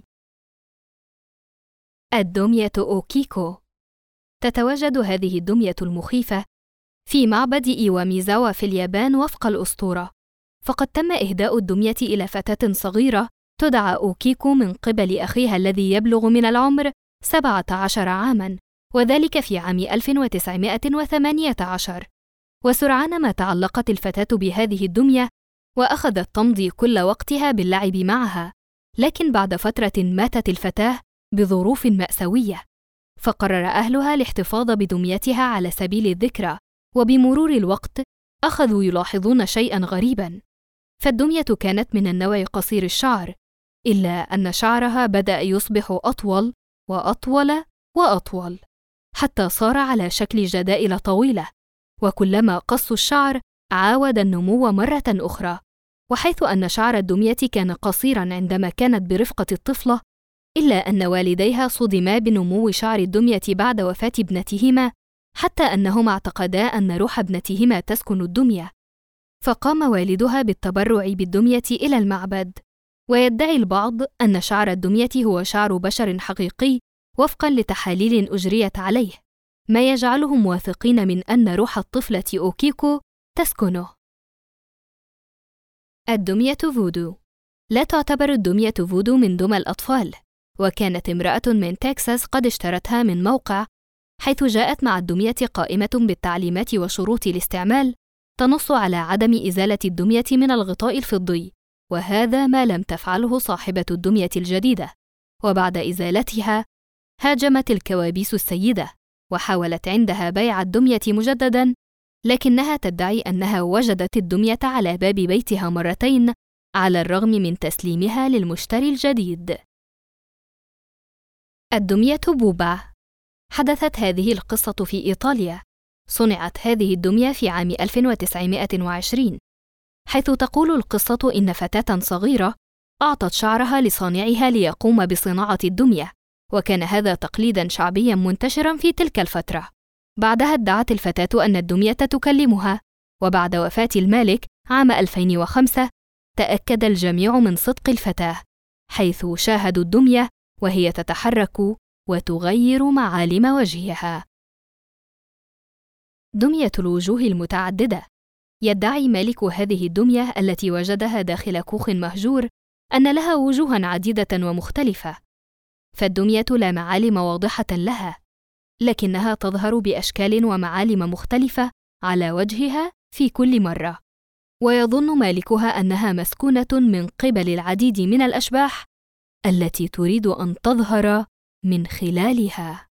الدمية أوكيكو. تتواجد هذه الدمية المخيفة في معبد إيواميزاوا في اليابان وفق الأسطورة، فقد تم إهداء الدمية إلى فتاة صغيرة تدعى أوكيكو من قبل أخيها الذي يبلغ من العمر 17 عاماً، وذلك في عام 1918. وسرعان ما تعلقت الفتاة بهذه الدمية وأخذت تمضي كل وقتها باللعب معها، لكن بعد فترة ماتت الفتاة بظروف مأساوية، فقرر أهلها الاحتفاظ بدميتها على سبيل الذكرى. وبمرور الوقت أخذوا يلاحظون شيئاً غريباً، فالدمية كانت من النوع قصير الشعر، إلا أن شعرها بدأ يصبح أطول وأطول وأطول، حتى صار على شكل جدائل طويلة، وكلما قصوا الشعر عاود النمو مرة أخرى. وحيث أن شعر الدمية كان قصيراً عندما كانت برفقة الطفلة، إلا أن والديها صدما بنمو شعر الدمية بعد وفاة ابنتهما، حتى أنهما اعتقدا أن روح ابنتهما تسكن الدمية. فقام والدها بالتبرع بالدمية إلى المعبد، ويدعي البعض أن شعر الدمية هو شعر بشر حقيقي وفقاً لتحاليل أجريت عليه، ما يجعلهم واثقين من أن روح الطفلة أوكيكو تسكنه. الدمية فودو. لا تعتبر الدمية فودو من دمى الأطفال، وكانت امرأة من تكساس قد اشترتها من موقع، حيث جاءت مع الدمية قائمة بالتعليمات وشروط الاستعمال تنص على عدم إزالة الدمية من الغطاء الفضي، وهذا ما لم تفعله صاحبة الدمية الجديدة. وبعد إزالتها هاجمت الكوابيس السيدة وحاولت عندها بيع الدمية مجدداً، لكنها تدعي أنها وجدت الدمية على باب بيتها مرتين على الرغم من تسليمها للمشتري الجديد. الدمية بوبا. حدثت هذه القصة في إيطاليا. صنعت هذه الدمية في عام 1920، حيث تقول القصة إن فتاة صغيرة أعطت شعرها لصانعها ليقوم بصناعة الدمية، وكان هذا تقليداً شعبياً منتشراً في تلك الفترة. بعدها ادعت الفتاة أن الدمية تكلمها، وبعد وفاة المالك عام 2005 تأكد الجميع من صدق الفتاة، حيث شاهدوا الدمية وهي تتحرك وتغير معالم وجهها. دمية الوجوه المتعددة. يدعي مالك هذه الدمية التي وجدها داخل كوخ مهجور أن لها وجوها عديدة ومختلفة، فالدمية لا معالم واضحة لها، لكنها تظهر بأشكال ومعالم مختلفة على وجهها في كل مرة، ويظن مالكها أنها مسكونة من قبل العديد من الأشباح التي تريد أن تظهر من خلالها.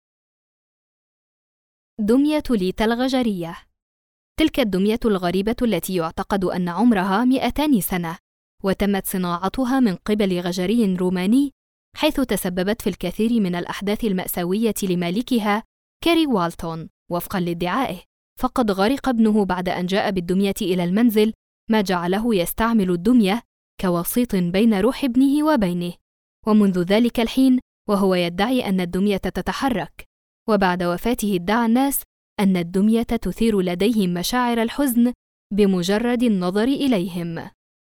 دمية ليتا الغجرية. تلك الدمية الغريبة التي يعتقد أن عمرها 200 سنة، وتمت صناعتها من قبل غجري روماني، حيث تسببت في الكثير من الأحداث المأساوية لمالكها كاري والتون وفقاً لادعائه، فقد غرق ابنه بعد أن جاء بالدمية إلى المنزل، ما جعله يستعمل الدمية كوسيط بين روح ابنه وبينه، ومنذ ذلك الحين وهو يدعي أن الدمية تتحرك، وبعد وفاته ادعى الناس أن الدمية تثير لديهم مشاعر الحزن بمجرد النظر إليهم.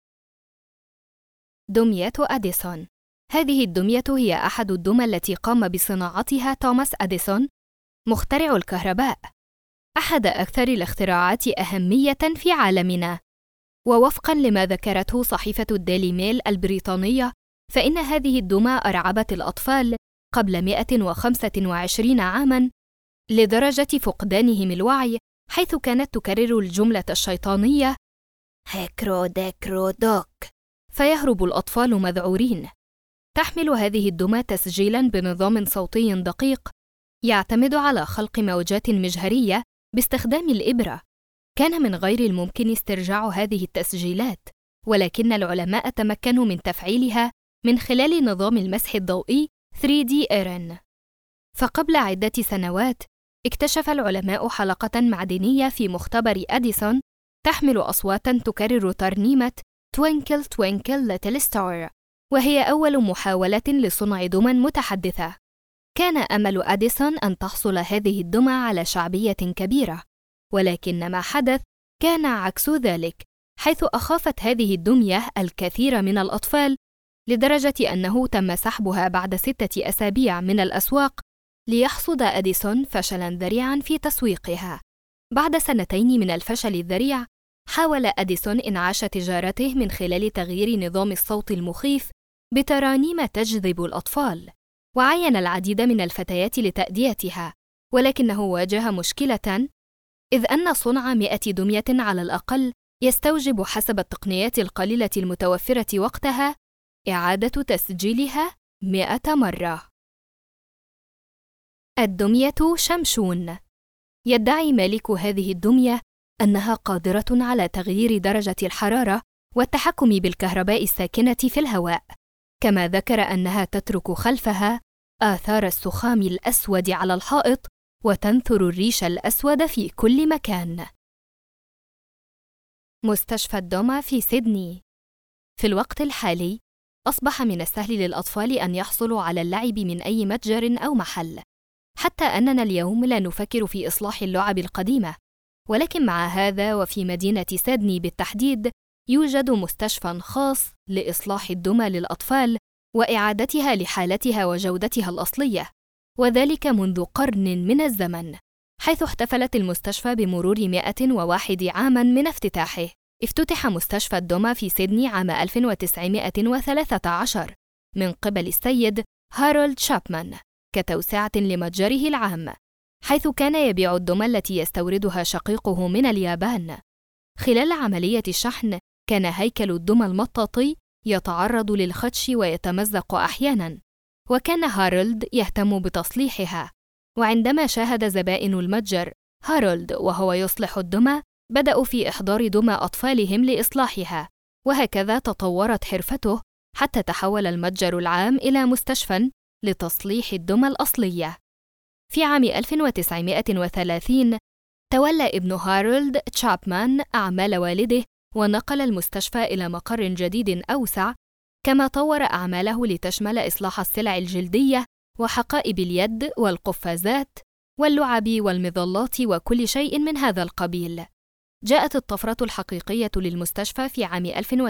دمية أديسون. هذه الدمية هي أحد الدمى التي قام بصناعتها توماس أديسون مخترع الكهرباء، أحد أكثر الاختراعات أهمية في عالمنا. ووفقاً لما ذكرته صحيفة الديلي ميل البريطانية، فإن هذه الدمى أرعبت الأطفال قبل 125 عاماً لدرجة فقدانهم الوعي، حيث كانت تكرر الجملة الشيطانية هيكرو ديكرو دوك، فيهرب الأطفال مذعورين. تحمل هذه الدمى تسجيلاً بنظام صوتي دقيق يعتمد على خلق موجات مجهرية باستخدام الإبرة. كان من غير الممكن استرجاع هذه التسجيلات، ولكن العلماء تمكنوا من تفعيلها من خلال نظام المسح الضوئي 3D إيرن. فقبل عدة سنوات اكتشف العلماء حلقة معدنية في مختبر أديسون تحمل أصواتاً تكرر ترنيمة Twinkle Twinkle Little Star، وهي أول محاولة لصنع دمى متحدثة. كان أمل أديسون أن تحصل هذه الدمى على شعبية كبيرة، ولكن ما حدث كان عكس ذلك، حيث أخافت هذه الدمية الكثير من الأطفال لدرجة أنه تم سحبها بعد 6 أسابيع من الأسواق، ليحصد أديسون فشلاً ذريعاً في تسويقها. بعد 2 من الفشل الذريع، حاول أديسون إنعاش تجارته من خلال تغيير نظام الصوت المخيف بترانيم تجذب الأطفال، وعين العديد من الفتيات لتأديتها، ولكنه واجه مشكلة، إذ أن صنع 100 دمية على الأقل يستوجب حسب التقنيات القليلة المتوفرة وقتها إعادة تسجيلها 100 مرة. الدمية شمشون. يدعي مالك هذه الدمية أنها قادرة على تغيير درجة الحرارة والتحكم بالكهرباء الساكنة في الهواء، كما ذكر أنها تترك خلفها آثار السخام الأسود على الحائط وتنثر الريش الأسود في كل مكان. مستشفى الدمى في سيدني. في الوقت الحالي أصبح من السهل للأطفال أن يحصلوا على اللعب من أي متجر أو محل، حتى أننا اليوم لا نفكر في إصلاح اللعب القديمة، ولكن مع هذا وفي مدينة سيدني بالتحديد يوجد مستشفى خاص لإصلاح الدمى للأطفال وإعادتها لحالتها وجودتها الأصلية، وذلك منذ قرن من الزمن، حيث احتفلت المستشفى بمرور 101 عاماً من افتتاحه. افتتح مستشفى الدمى في سيدني عام 1913 من قبل السيد هارولد شابمان كتوسعة لمتجره العام، حيث كان يبيع الدمى التي يستوردها شقيقه من اليابان. خلال عملية الشحن كان هيكل الدمى المطاطي يتعرض للخدش ويتمزق أحياناً، وكان هارولد يهتم بتصليحها. وعندما شاهد زبائن المتجر هارولد وهو يصلح الدمى، بدأوا في إحضار دمى أطفالهم لإصلاحها، وهكذا تطورت حرفته حتى تحول المتجر العام إلى مستشفى لتصليح الدمى الأصلية. في عام 1930 تولى ابن هارولد تشابمان أعمال والده ونقل المستشفى إلى مقر جديد أوسع، كما طور أعماله لتشمل إصلاح السلع الجلدية وحقائب اليد والقفازات واللعب والمظلات وكل شيء من هذا القبيل. جاءت الطفرة الحقيقية للمستشفى في عام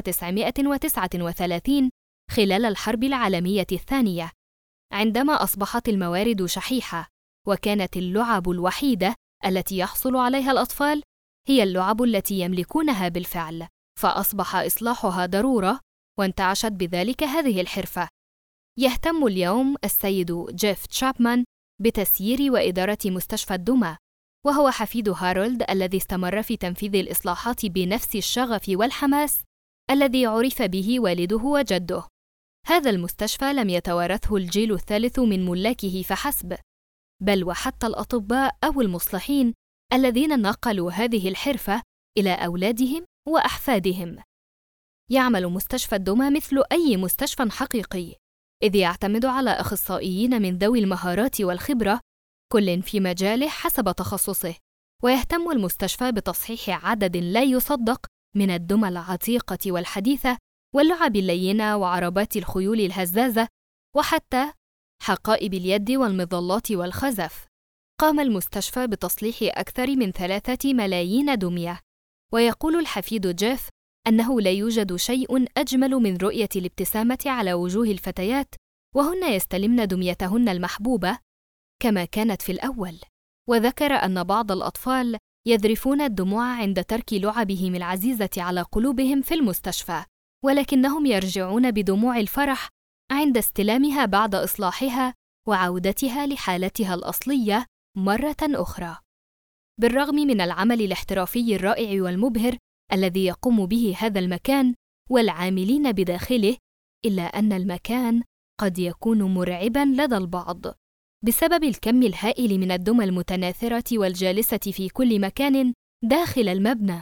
1939 خلال الحرب العالمية الثانية، عندما أصبحت الموارد شحيحة، وكانت اللعب الوحيدة التي يحصل عليها الأطفال هي اللعب التي يملكونها بالفعل، فأصبح إصلاحها ضرورة، وانتعشت بذلك هذه الحرفة. يهتم اليوم السيد جيف تشابمان بتسيير وإدارة مستشفى الدمى، وهو حفيد هارولد الذي استمر في تنفيذ الإصلاحات بنفس الشغف والحماس الذي عرف به والده وجده. هذا المستشفى لم يتوارثه الجيل الثالث من ملاكه فحسب، بل وحتى الأطباء أو المصلحين الذين نقلوا هذه الحرفة إلى أولادهم وأحفادهم. يعمل مستشفى الدمى مثل أي مستشفى حقيقي، إذ يعتمد على أخصائيين من ذوي المهارات والخبرة، كل في مجاله حسب تخصصه، ويهتم المستشفى بتصحيح عدد لا يصدق من الدمى العتيقة والحديثة واللعب اللينة وعربات الخيول الهزازة وحتى حقائب اليد والمظلات والخزف. قام المستشفى بتصليح أكثر من 3 ملايين دمية، ويقول الحفيد جيف أنه لا يوجد شيء أجمل من رؤية الابتسامة على وجوه الفتيات وهن يستلمن دميتهن المحبوبة كما كانت في الأول. وذكر أن بعض الأطفال يذرفون الدموع عند ترك لعبهم العزيزة على قلوبهم في المستشفى، ولكنهم يرجعون بدموع الفرح عند استلامها بعد إصلاحها وعودتها لحالتها الأصلية مرة أخرى. بالرغم من العمل الاحترافي الرائع والمبهر الذي يقوم به هذا المكان والعاملين بداخله، إلا أن المكان قد يكون مرعباً لدى البعض بسبب الكم الهائل من الدمى المتناثرة والجالسة في كل مكان داخل المبنى.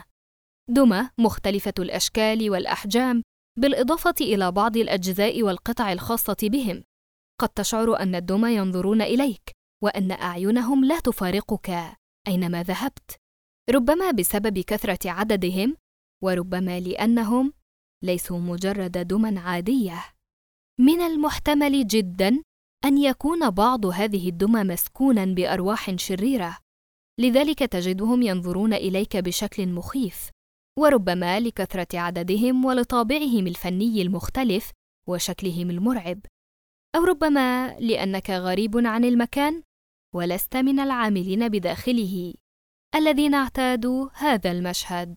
دمى مختلفة الأشكال والأحجام، بالإضافة إلى بعض الأجزاء والقطع الخاصة بهم. قد تشعر أن الدمى ينظرون إليك وأن أعينهم لا تفارقك أينما ذهبت، ربما بسبب كثرة عددهم، وربما لأنهم ليسوا مجرد دمى عادية. من المحتمل جداً أن يكون بعض هذه الدمى مسكوناً بأرواح شريرة، لذلك تجدهم ينظرون إليك بشكل مخيف، وربما لكثرة عددهم ولطابعهم الفني المختلف وشكلهم المرعب، أو ربما لأنك غريب عن المكان ولست من العاملين بداخله الذين اعتادوا هذا المشهد.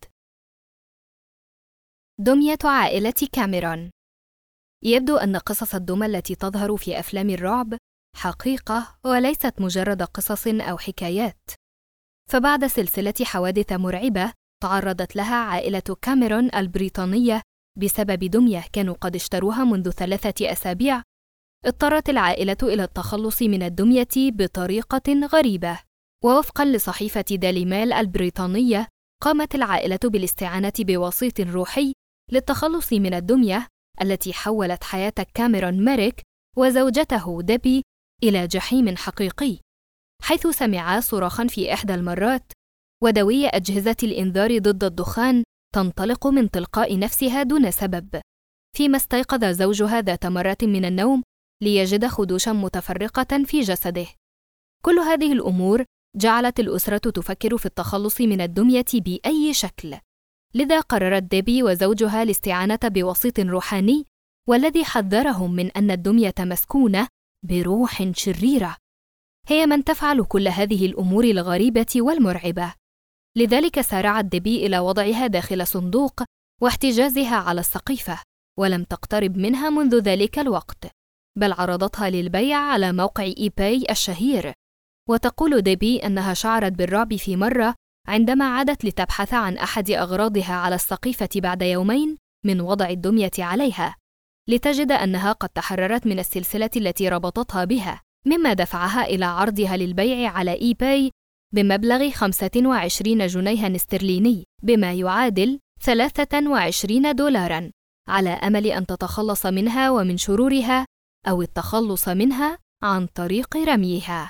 دمية عائلة كاميرون. يبدو أن قصص الدمى التي تظهر في أفلام الرعب حقيقة وليست مجرد قصص أو حكايات، فبعد سلسلة حوادث مرعبة تعرضت لها عائلة كاميرون البريطانية بسبب دمية كانوا قد اشتروها منذ 3 أسابيع، اضطرت العائلة إلى التخلص من الدمية بطريقة غريبة. ووفقاً لصحيفة ديلي ميل البريطانية، قامت العائلة بالاستعانة بوسيط روحي للتخلص من الدمية التي حولت حياة كاميرون ميريك وزوجته ديبي إلى جحيم حقيقي، حيث سمعا صراخاً في إحدى المرات، ودوي أجهزة الإنذار ضد الدخان تنطلق من تلقاء نفسها دون سبب، فيما استيقظ زوجها ذات مرة من النوم ليجد خدوشاً متفرقة في جسده. كل هذه الأمور جعلت الأسرة تفكر في التخلص من الدمية بأي شكل، لذا قررت ديبي وزوجها الاستعانة بوسيط روحاني، والذي حذرهم من أن الدمية مسكونة بروح شريرة هي من تفعل كل هذه الأمور الغريبة والمرعبة. لذلك سارعت ديبي إلى وضعها داخل صندوق واحتجازها على السقيفة، ولم تقترب منها منذ ذلك الوقت، بل عرضتها للبيع على موقع إي باي الشهير. وتقول ديبي أنها شعرت بالرعب في مرة عندما عادت لتبحث عن أحد أغراضها على السقيفة بعد يومين من وضع الدمية عليها، لتجد أنها قد تحررت من السلسلة التي ربطتها بها، مما دفعها إلى عرضها للبيع على إي باي بمبلغ 25 جنيها استرليني، بما يعادل 23 دولارا، على أمل أن تتخلص منها ومن شرورها، أو التخلص منها عن طريق رميها.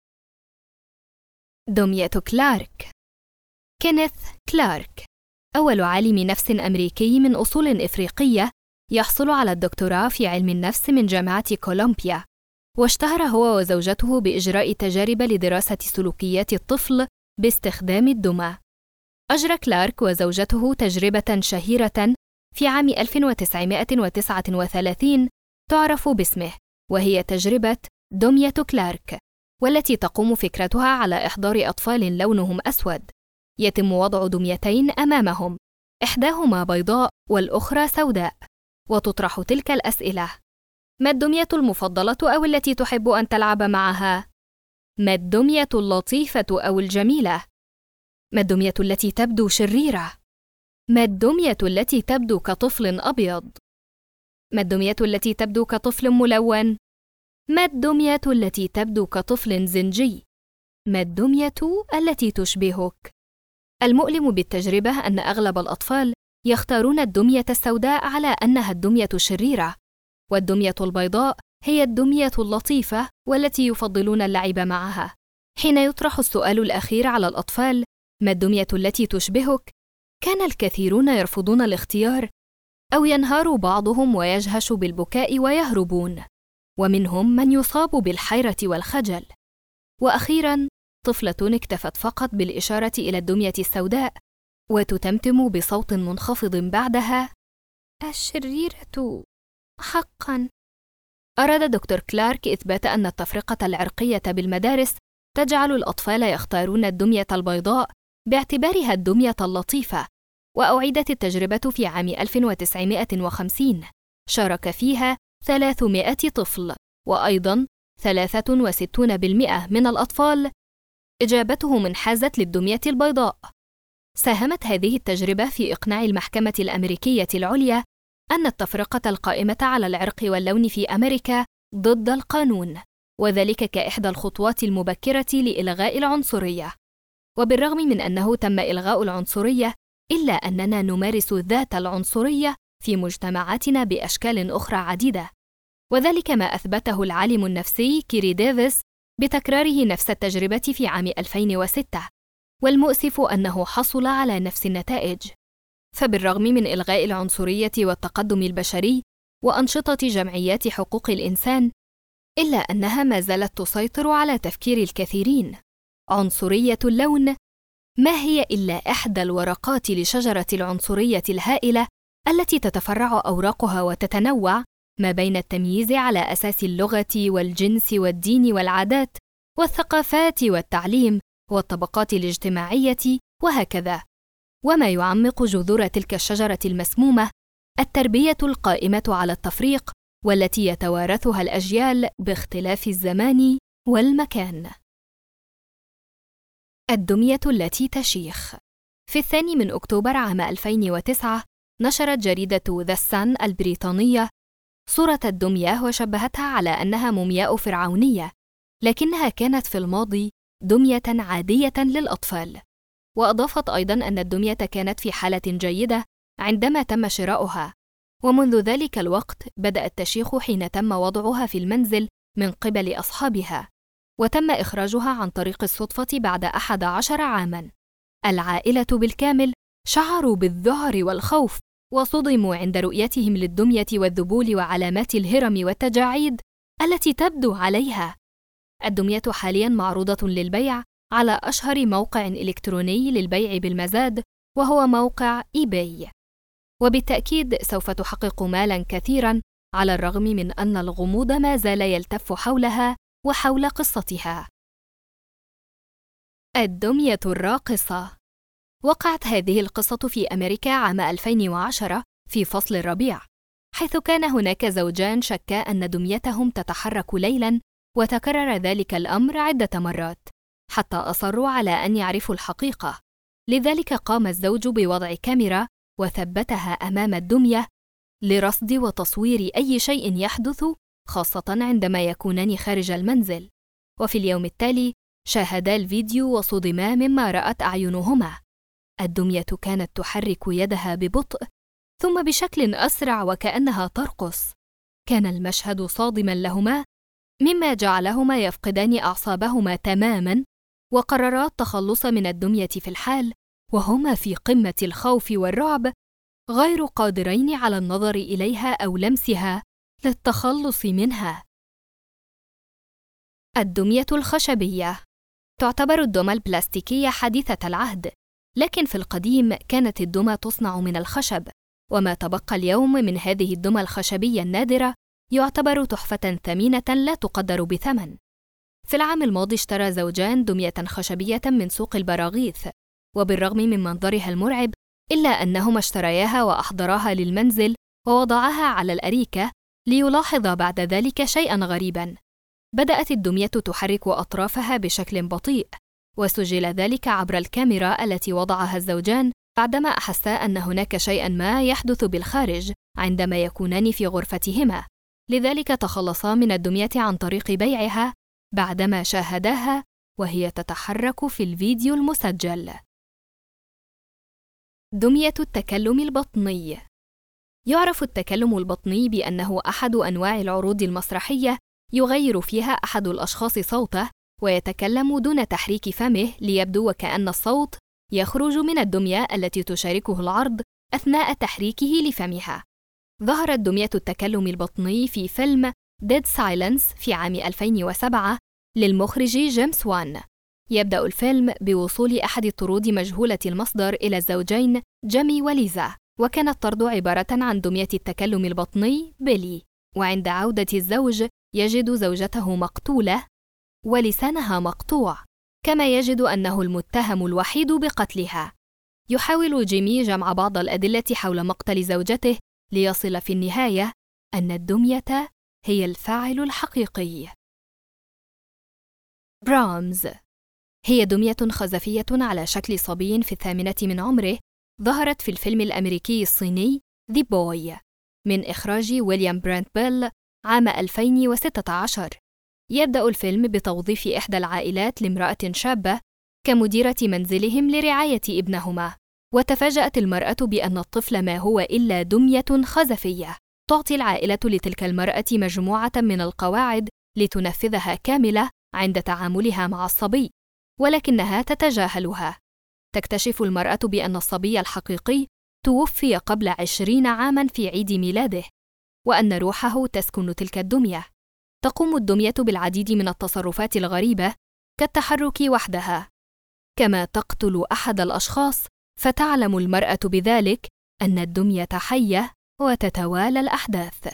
دمية كلارك. كينيث كلارك أول عالم نفس أمريكي من أصول إفريقية يحصل على الدكتوراه في علم النفس من جامعة كولومبيا، واشتهر هو وزوجته بإجراء تجارب لدراسة سلوكيات الطفل باستخدام الدمى. أجرى كلارك وزوجته تجربة شهيرة في عام 1939 تعرف باسمه، وهي تجربة دمية كلارك، والتي تقوم فكرتها على إحضار أطفال لونهم أسود، يتم وضع دميتين أمامهم، إحداهما بيضاء والأخرى سوداء، وتطرح تلك الأسئلة: ما الدمية المفضلة أو التي تحب أن تلعب معها؟ ما الدمية اللطيفة أو الجميلة؟ ما الدمية التي تبدو شريرة؟ ما الدمية التي تبدو كطفل أبيض؟ ما الدمية التي تبدو كطفل ملون؟ ما الدمية التي تبدو كطفل زنجي؟ ما الدمية التي تشبهك؟ المؤلم بالتجربة أن أغلب الأطفال يختارون الدمية السوداء على أنها الدمية الشريرة، والدمية البيضاء هي الدمية اللطيفة والتي يفضلون اللعب معها. حين يطرح السؤال الأخير على الأطفال: ما الدمية التي تشبهك؟ كان الكثيرون يرفضون الاختيار، أو ينهار بعضهم ويجهش بالبكاء ويهربون، ومنهم من يصاب بالحيرة والخجل. وأخيراً، طفلة اكتفت فقط بالإشارة إلى الدمية السوداء وتتمتم بصوت منخفض بعدها: الشريرة حقاً. أراد دكتور كلارك إثبات أن التفرقة العرقية بالمدارس تجعل الأطفال يختارون الدمية البيضاء باعتبارها الدمية اللطيفة، وأعيدت التجربة في عام 1950 شارك فيها 300 طفل، وأيضاً 63% من الأطفال إجابتهم انحازت للدمية البيضاء. ساهمت هذه التجربة في إقناع المحكمة الأمريكية العليا أن التفرقة القائمة على العرق واللون في أمريكا ضد القانون، وذلك كإحدى الخطوات المبكرة لإلغاء العنصرية. وبالرغم من أنه تم إلغاء العنصرية، إلا أننا نمارس ذات العنصرية في مجتمعاتنا بأشكال أخرى عديدة، وذلك ما أثبته العالم النفسي كيري ديفيس بتكراره نفس التجربة في عام 2006، والمؤسف أنه حصل على نفس النتائج. فبالرغم من إلغاء العنصرية والتقدم البشري وأنشطة جمعيات حقوق الإنسان، إلا أنها ما زالت تسيطر على تفكير الكثيرين. عنصرية اللون ما هي إلا إحدى الورقات لشجرة العنصرية الهائلة التي تتفرع أوراقها وتتنوع ما بين التمييز على أساس اللغة والجنس والدين والعادات والثقافات والتعليم والطبقات الاجتماعية وهكذا. وما يعمق جذور تلك الشجرة المسمومة التربية القائمة على التفريق، والتي يتوارثها الأجيال باختلاف الزمان والمكان. الدمية التي تشيخ. في 2 أكتوبر عام 2009 نشرت جريدة ذا سان البريطانية صورة الدمية وشبهتها على أنها مومياء فرعونية، لكنها كانت في الماضي دمية عادية للأطفال. وأضافت أيضاً أن الدمية كانت في حالة جيدة عندما تم شراؤها، ومنذ ذلك الوقت بدأ التشيخ حين تم وضعها في المنزل من قبل أصحابها، وتم إخراجها عن طريق الصدفة بعد 11 عاماً. العائلة بالكامل شعروا بالذعر والخوف وصدموا عند رؤيتهم للدمية والذبول وعلامات الهرم والتجاعيد التي تبدو عليها. الدمية حالياً معروضة للبيع على أشهر موقع إلكتروني للبيع بالمزاد، وهو موقع eBay، وبالتأكيد سوف تحقق مالاً كثيراً على الرغم من أن الغموض ما زال يلتف حولها وحول قصتها. الدمية الراقصة. وقعت هذه القصة في أمريكا عام 2010 في فصل الربيع، حيث كان هناك زوجان شكا أن دميتهم تتحرك ليلاً، وتكرر ذلك الأمر عدة مرات حتى أصروا على أن يعرفوا الحقيقة. لذلك قام الزوج بوضع كاميرا وثبتها أمام الدمية لرصد وتصوير أي شيء يحدث، خاصة عندما يكونان خارج المنزل. وفي اليوم التالي شاهدا الفيديو وصدما مما رأت أعينهما. الدمية كانت تحرك يدها ببطء ثم بشكل أسرع وكأنها ترقص. كان المشهد صادما لهما، مما جعلهما يفقدان أعصابهما تماما، وقررا التخلص من الدمية في الحال، وهما في قمة الخوف والرعب، غير قادرين على النظر إليها أو لمسها للتخلص منها. الدمية الخشبية. تعتبر الدمى البلاستيكية حديثة العهد، لكن في القديم كانت الدمى تصنع من الخشب، وما تبقى اليوم من هذه الدمى الخشبية النادرة يعتبر تحفة ثمينة لا تقدر بثمن. في العام الماضي اشترى زوجان دمية خشبية من سوق البراغيث، وبالرغم من منظرها المرعب إلا أنهما اشترياها وأحضراها للمنزل ووضعاها على الأريكة، ليلاحظ بعد ذلك شيئاً غريباً. بدأت الدمية تحرك أطرافها بشكل بطيء، وسجل ذلك عبر الكاميرا التي وضعها الزوجان بعدما أحسا أن هناك شيئاً ما يحدث بالخارج عندما يكونان في غرفتهما، لذلك تخلصا من الدمية عن طريق بيعها بعدما شاهداها وهي تتحرك في الفيديو المسجل. دمية التكلم البطني. يعرف التكلم البطني بأنه أحد أنواع العروض المسرحية يغير فيها أحد الأشخاص صوته ويتكلم دون تحريك فمه ليبدو وكأن الصوت يخرج من الدمية التي تشاركه العرض أثناء تحريكه لفمها. ظهرت دمية التكلم البطني في فيلم Dead Silence في عام 2007 للمخرج جيمس وان. يبدأ الفيلم بوصول أحد الطرود مجهولة المصدر إلى الزوجين جيمي وليزا، وكان الطرد عبارة عن دمية التكلم البطني بيلي، وعند عودة الزوج يجد زوجته مقتولة ولسانها مقطوع، كما يجد أنه المتهم الوحيد بقتلها. يحاول جيمي جمع بعض الأدلة حول مقتل زوجته ليصل في النهاية أن الدمية هي الفاعل الحقيقي. برامز هي دمية خزفية على شكل صبي في 8 من عمره، ظهرت في الفيلم الأمريكي الصيني The Boy من إخراج ويليام برانت بيل عام 2016. يبدأ الفيلم بتوظيف إحدى العائلات لامرأة شابة كمديرة منزلهم لرعاية ابنهما، وتفاجأت المرأة بأن الطفل ما هو إلا دمية خزفية. تعطي العائلة لتلك المرأة مجموعة من القواعد لتنفذها كاملة عند تعاملها مع الصبي، ولكنها تتجاهلها. تكتشف المرأة بأن الصبي الحقيقي توفي قبل 20 عاماً في عيد ميلاده، وأن روحه تسكن تلك الدمية. تقوم الدمية بالعديد من التصرفات الغريبة كالتحرك وحدها، كما تقتل أحد الأشخاص، فتعلم المرأة بذلك أن الدمية حية وتتوالى الأحداث.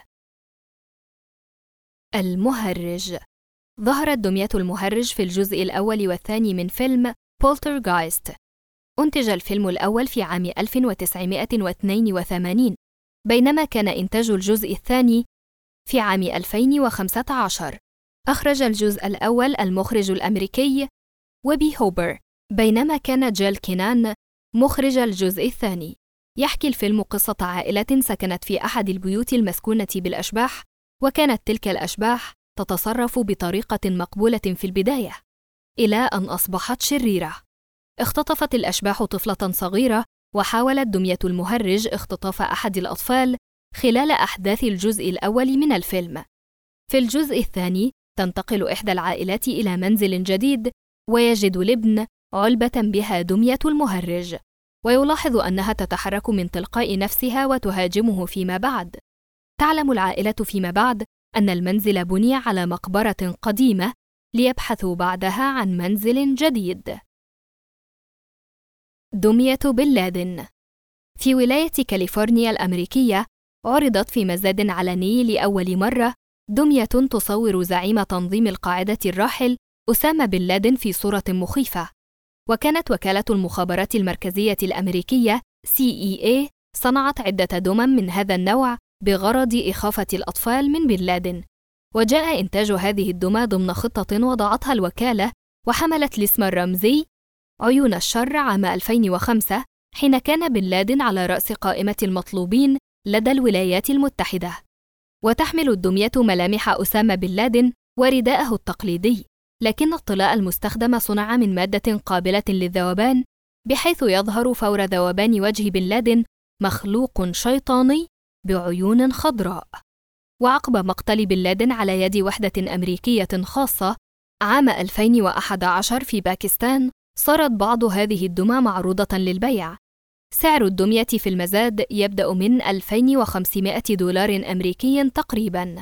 المهرج. ظهرت دمية المهرج في الجزء الأول والثاني من فيلم بولترغايست. أنتج الفيلم الأول في عام 1982، بينما كان إنتاج الجزء الثاني في عام 2015. أخرج الجزء الأول المخرج الأمريكي وبي هوبر، بينما كان جيل كينان مخرج الجزء الثاني. يحكي الفيلم قصة عائلة سكنت في أحد البيوت المسكونة بالأشباح، وكانت تلك الأشباح تتصرف بطريقة مقبولة في البداية إلى أن أصبحت شريرة. اختطفت الأشباح طفلة صغيرة، وحاولت دمية المهرج اختطاف أحد الأطفال خلال أحداث الجزء الأول من الفيلم. في الجزء الثاني تنتقل إحدى العائلات إلى منزل جديد، ويجد الابن علبة بها دمية المهرج، ويلاحظ أنها تتحرك من تلقاء نفسها وتهاجمه فيما بعد. تعلم العائلة فيما بعد أن المنزل بني على مقبرة قديمة ليبحثوا بعدها عن منزل جديد. دمية بن لادن. في ولاية كاليفورنيا الأمريكية عرضت في مزاد علني لأول مرة دمية تصور زعيم تنظيم القاعدة الراحل أسامة بن لادن في صورة مخيفة. وكانت وكالة المخابرات المركزية الأمريكية CIA صنعت عدة دمم من هذا النوع بغرض إخافة الأطفال من بن لادن، وجاء إنتاج هذه الدمى ضمن خطة وضعتها الوكالة وحملت الاسم الرمزي عيون الشر عام 2005، حين كان بن لادن على رأس قائمة المطلوبين لدى الولايات المتحدة. وتحمل الدمية ملامح أسامة بن لادن ورداءه التقليدي، لكن الطلاء المستخدم صنع من مادة قابلة للذوبان، بحيث يظهر فور ذوبان وجه بن لادن مخلوق شيطاني بعيون خضراء. وعقب مقتل بن لادن على يد وحدة أمريكية خاصة عام 2011 في باكستان، صارت بعض هذه الدمى معروضة للبيع. سعر الدمية في المزاد يبدأ من $2500 أمريكي تقريباً.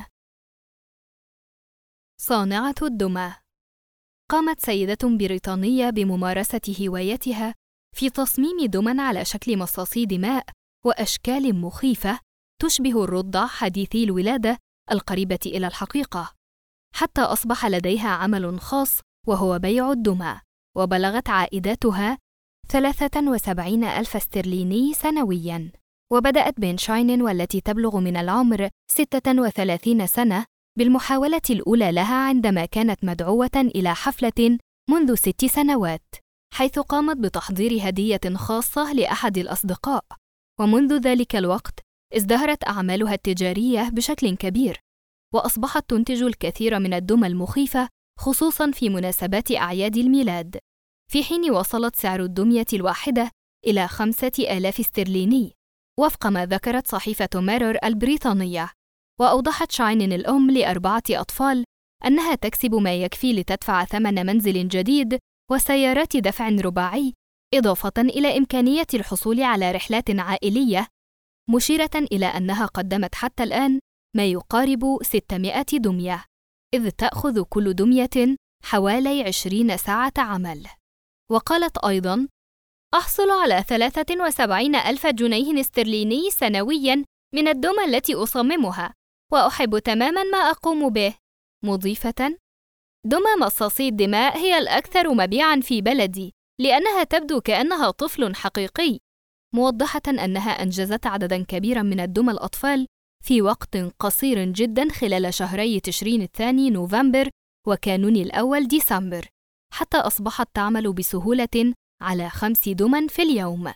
صانعة الدمى. قامت سيدة بريطانية بممارسة هوايتها في تصميم دمى على شكل مصاصي دماء وأشكال مخيفة تشبه الرضع حديثي الولادة القريبة إلى الحقيقة، حتى أصبح لديها عمل خاص وهو بيع الدمى، وبلغت عائداتها 73,000 استرليني سنوياً. وبدأت بين شاينن والتي تبلغ من العمر 36 سنة بالمحاولة الأولى لها عندما كانت مدعوة إلى حفلة منذ 6 سنوات، حيث قامت بتحضير هدية خاصة لأحد الأصدقاء، ومنذ ذلك الوقت ازدهرت أعمالها التجارية بشكل كبير، وأصبحت تنتج الكثير من الدمى المخيفة خصوصاً في مناسبات أعياد الميلاد، في حين وصلت سعر الدمية الواحدة إلى 5,000 استرليني وفق ما ذكرت صحيفة ميرور البريطانية. وأوضحت شاينين الأم ل4 أطفال أنها تكسب ما يكفي لتدفع ثمن منزل جديد وسيارات دفع رباعي، إضافة إلى إمكانية الحصول على رحلات عائلية، مشيرة إلى أنها قدمت حتى الآن ما يقارب 600 دمية، إذ تأخذ كل دمية حوالي 20 ساعة عمل. وقالت أيضاً: أحصل على 73,000 جنيه استرليني سنوياً من الدمى التي أصممها، وأحب تماماً ما أقوم به، مضيفة: دمى مصاصي الدماء هي الأكثر مبيعاً في بلدي لأنها تبدو كأنها طفل حقيقي، موضحة أنها أنجزت عدداً كبيراً من الدمى الأطفال في وقت قصير جداً خلال شهري تشرين الثاني نوفمبر وكانون الأول ديسمبر، حتى أصبحت تعمل بسهولة على 5 دمى في اليوم.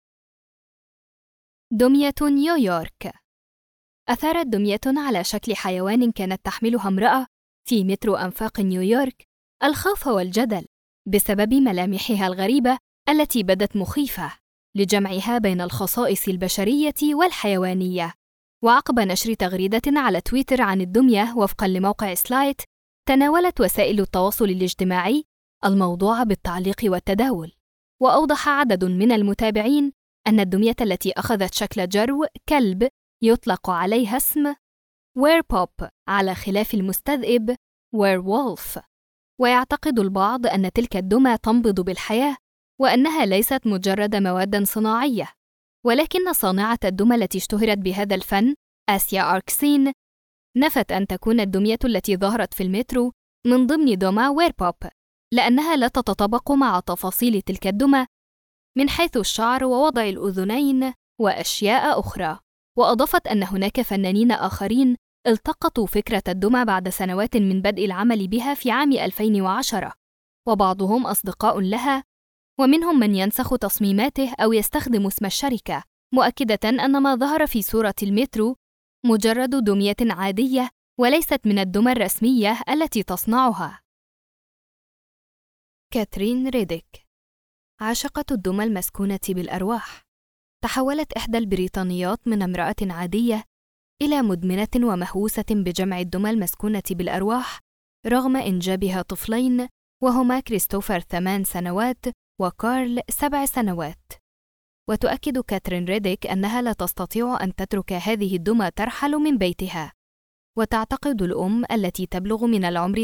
دمية نيويورك. أثارت دمية على شكل حيوان كانت تحملها امرأة في مترو أنفاق نيويورك الخوف والجدل بسبب ملامحها الغريبة التي بدت مخيفة، لجمعها بين الخصائص البشرية والحيوانية. وعقب نشر تغريدة على تويتر عن الدمية وفقاً لموقع سلايت، تناولت وسائل التواصل الاجتماعي الموضوع بالتعليق والتداول، وأوضح عدد من المتابعين أن الدمية التي أخذت شكل جرو كلب يطلق عليها اسم ويربوب على خلاف المستذئب ويرولف. ويعتقد البعض أن تلك الدمى تنبض بالحياة وأنها ليست مجرد مواد صناعية، ولكن صانعة الدمى التي اشتهرت بهذا الفن آسيا أركسين نفت أن تكون الدمية التي ظهرت في المترو من ضمن دمى ويربوب، لأنها لا تتطابق مع تفاصيل تلك الدمى من حيث الشعر ووضع الأذنين وأشياء أخرى. وأضافت أن هناك فنانين آخرين التقطوا فكرة الدمى بعد سنوات من بدء العمل بها في عام 2010، وبعضهم أصدقاء لها، ومنهم من ينسخ تصميماته أو يستخدم اسم الشركة، مؤكدة أن ما ظهر في صورة المترو مجرد دمية عادية وليست من الدمى الرسمية التي تصنعها. كاترين ريديك، عاشقة الدمى المسكونة بالأرواح. تحولت إحدى البريطانيات من امرأة عادية إلى مدمنة ومهووسة بجمع الدمى المسكونة بالأرواح، رغم إنجابها طفلين وهما كريستوفر 8 سنوات وكارل 7 سنوات. وتؤكد كاترين ريديك أنها لا تستطيع أن تترك هذه الدمى ترحل من بيتها. وتعتقد الأم التي تبلغ من العمر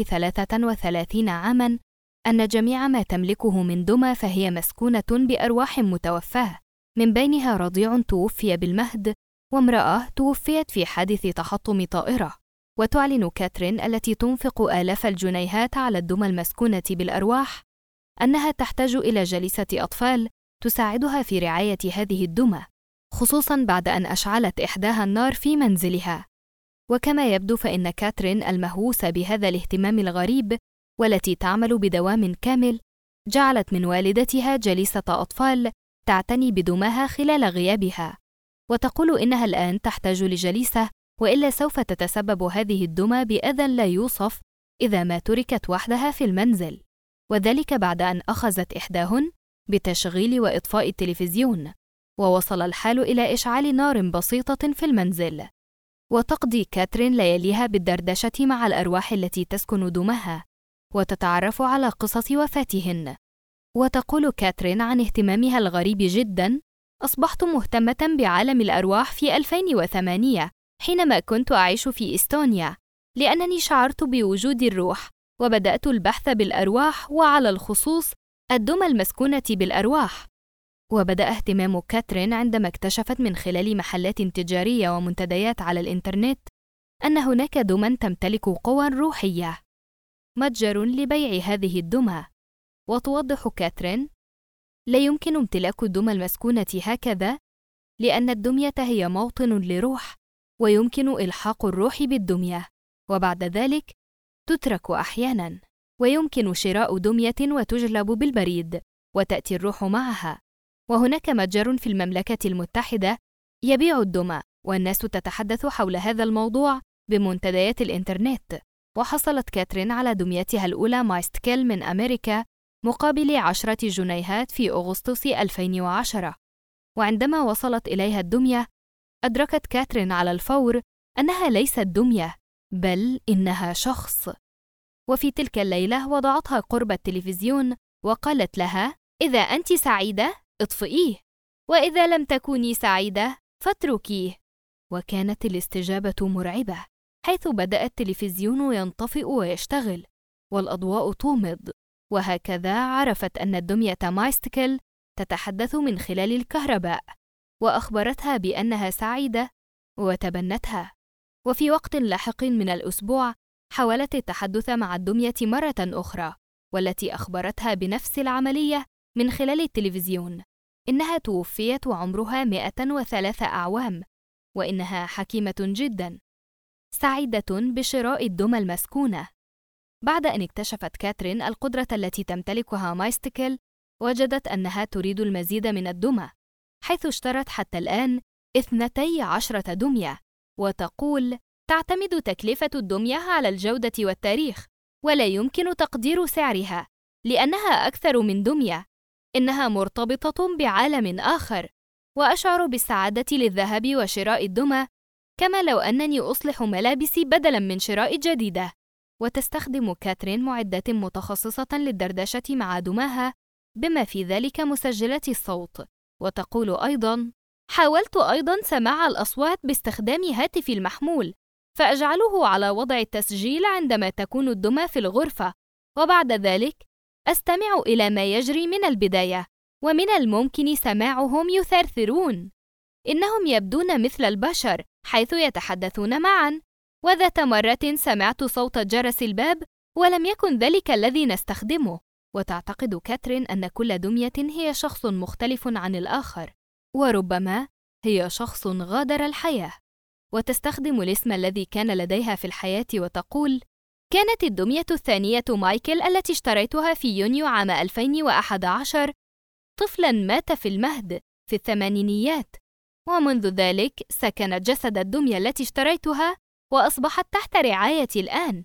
33 عاماً أن جميع ما تملكه من دمى فهي مسكونة بأرواح متوفاة، من بينها رضيع توفي بالمهد وامرأة توفيت في حادث تحطم طائرة. وتعلن كاترين التي تنفق آلاف الجنيهات على الدمى المسكونة بالأرواح أنها تحتاج إلى جليسة أطفال تساعدها في رعاية هذه الدمى، خصوصاً بعد أن أشعلت إحداها النار في منزلها. وكما يبدو فإن كاترين المهووسة بهذا الاهتمام الغريب والتي تعمل بدوام كامل جعلت من والدتها جليسة أطفال تعتني بدماها خلال غيابها، وتقول إنها الآن تحتاج لجليسة، وإلا سوف تتسبب هذه الدمى بأذى لا يوصف إذا ما تركت وحدها في المنزل، وذلك بعد أن أخذت إحداهن بتشغيل وإطفاء التلفزيون، ووصل الحال إلى إشعال نار بسيطة في المنزل. وتقضي كاترين لياليها بالدردشة مع الأرواح التي تسكن دمها وتتعرف على قصص وفاتهن. وتقول كاترين عن اهتمامها الغريب جداً: أصبحت مهتمة بعالم الأرواح في 2008 حينما كنت أعيش في إستونيا، لأنني شعرت بوجود الروح، وبدأت البحث بالأرواح وعلى الخصوص الدمى المسكونة بالأرواح. وبدأ اهتمام كاترين عندما اكتشفت من خلال محلات تجارية ومنتديات على الإنترنت أن هناك دمى تمتلك قوى روحية، متجر لبيع هذه الدمى. وتوضح كاترين: لا يمكن امتلاك الدمى المسكونة هكذا، لأن الدمية هي موطن لروح، ويمكن إلحاق الروح بالدمية، وبعد ذلك تترك أحياناً، ويمكن شراء دمية وتجلب بالبريد، وتأتي الروح معها. وهناك متجر في المملكة المتحدة يبيع الدمى، والناس تتحدث حول هذا الموضوع بمنتديات الإنترنت. وحصلت كاترين على دميتها الأولى مايستكل من أمريكا مقابل 10 جنيهات في أغسطس 2010. وعندما وصلت إليها الدمية، أدركت كاترين على الفور أنها ليست دمية، بل إنها شخص. وفي تلك الليلة وضعتها قرب التلفزيون وقالت لها: إذا أنت سعيدة اطفئيه، وإذا لم تكوني سعيدة فاتركيه. وكانت الاستجابة مرعبة، حيث بدأ التلفزيون ينطفئ ويشتغل والأضواء تومض. وهكذا عرفت أن الدمية مايستكل تتحدث من خلال الكهرباء، وأخبرتها بأنها سعيدة وتبنتها. وفي وقت لاحق من الأسبوع حاولت التحدث مع الدمية مرة أخرى، والتي أخبرتها بنفس العملية من خلال التلفزيون. إنها توفيت وعمرها 103 أعوام، وإنها حكيمة جداً، سعيدة بشراء الدمى المسكونة. بعد أن اكتشفت كاترين القدرة التي تمتلكها مايستكل، وجدت أنها تريد المزيد من الدمى، حيث اشترت حتى الآن 12 دمية. وتقول: تعتمد تكلفة الدمية على الجودة والتاريخ، ولا يمكن تقدير سعرها لأنها أكثر من دمية. إنها مرتبطة بعالم آخر، وأشعر بالسعادة للذهاب وشراء الدمى، كما لو أنني أصلح ملابسي بدلاً من شراء جديدة. وتستخدم كاترين معدات متخصصة للدردشة مع دماها، بما في ذلك مسجلات الصوت. وتقول أيضاً: حاولت أيضاً سماع الأصوات باستخدام هاتفي المحمول، فأجعله على وضع التسجيل عندما تكون الدمى في الغرفة، وبعد ذلك أستمع إلى ما يجري من البداية، ومن الممكن سماعهم يثرثرون. إنهم يبدون مثل البشر حيث يتحدثون معاً. وذات مرة سمعت صوت جرس الباب، ولم يكن ذلك الذي نستخدمه. وتعتقد كاترين أن كل دمية هي شخص مختلف عن الآخر، وربما هي شخص غادر الحياة. وتستخدم الاسم الذي كان لديها في الحياة، وتقول: كانت الدمية الثانية مايكل التي اشتريتها في يونيو عام 2011 طفلاً مات في المهد في الثمانينيات، ومنذ ذلك سكنت جسد الدمية التي اشتريتها، وأصبحت تحت رعايتي الآن.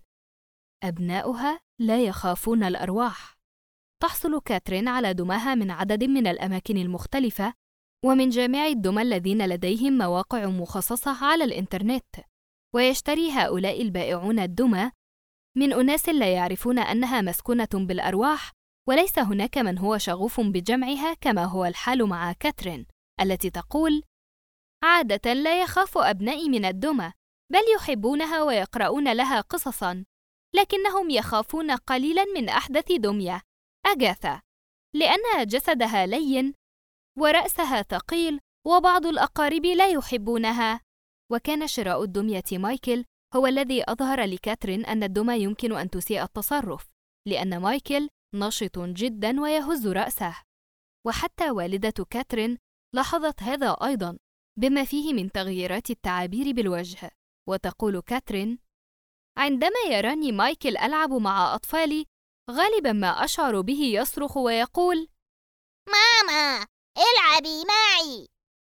أبناؤها لا يخافون الأرواح. تحصل كاترين على دماها من عدد من الأماكن المختلفة، ومن جميع الدمى الذين لديهم مواقع مخصصة على الإنترنت. ويشتري هؤلاء البائعون الدمى من أناس لا يعرفون أنها مسكونة بالأرواح، وليس هناك من هو شغوف بجمعها كما هو الحال مع كاترين، التي تقول: عادة لا يخاف أبنائي من الدمى، بل يحبونها ويقرؤون لها قصصاً، لكنهم يخافون قليلاً من أحدث دمية، أغاثا، لأن جسدها لين ورأسها ثقيل، وبعض الأقارب لا يحبونها. وكان شراء الدمية مايكل هو الذي أظهر لكاترين أن الدمى يمكن أن تسيء التصرف، لأن مايكل نشط جداً ويهز رأسه. وحتى والدة كاترين لاحظت هذا أيضاً، بما فيه من تغييرات التعابير بالوجه. وتقول كاترين: عندما يراني مايكل ألعب مع أطفالي، غالباً ما أشعر به يصرخ ويقول: ماما، العبي معي.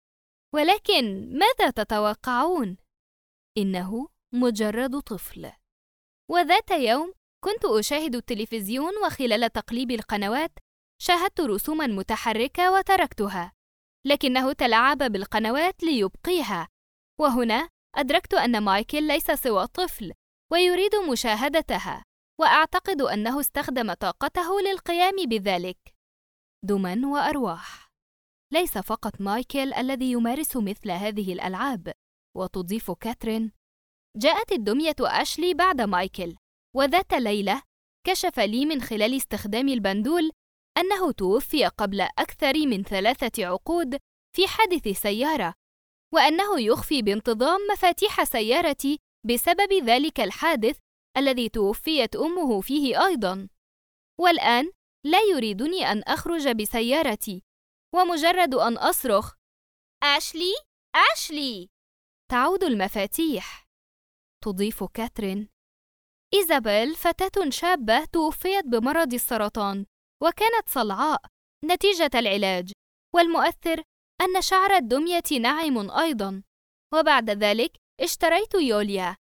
ولكن ماذا تتوقعون؟ إنه مجرد طفل. وذات يوم كنت أشاهد التلفزيون، وخلال تقليب القنوات شاهدت رسوماً متحركة وتركتها، لكنه تلاعب بالقنوات ليبقيها. وهنا أدركت أن مايكل ليس سوى طفل ويريد مشاهدتها، وأعتقد أنه استخدم طاقته للقيام بذلك. دمى وأرواح. ليس فقط مايكل الذي يمارس مثل هذه الألعاب. وتضيف كاترين: جاءت الدمية أشلي بعد مايكل، وذات ليلة كشف لي من خلال استخدام البندول أنه توفي قبل أكثر من 3 عقود في حادث سيارة، وأنه يخفي بانتظام مفاتيح سيارتي بسبب ذلك الحادث الذي توفيت أمه فيه أيضاً. والآن لا يريدني أن أخرج بسيارتي، ومجرد أن أصرخ: أشلي، أشلي، تعود المفاتيح. تضيف كاترين: إيزابيل فتاة شابة توفيت بمرض السرطان، وكانت صلعاء نتيجة العلاج، والمؤثر أن شعر الدمية ناعم أيضاً. وبعد ذلك اشتريت يوليا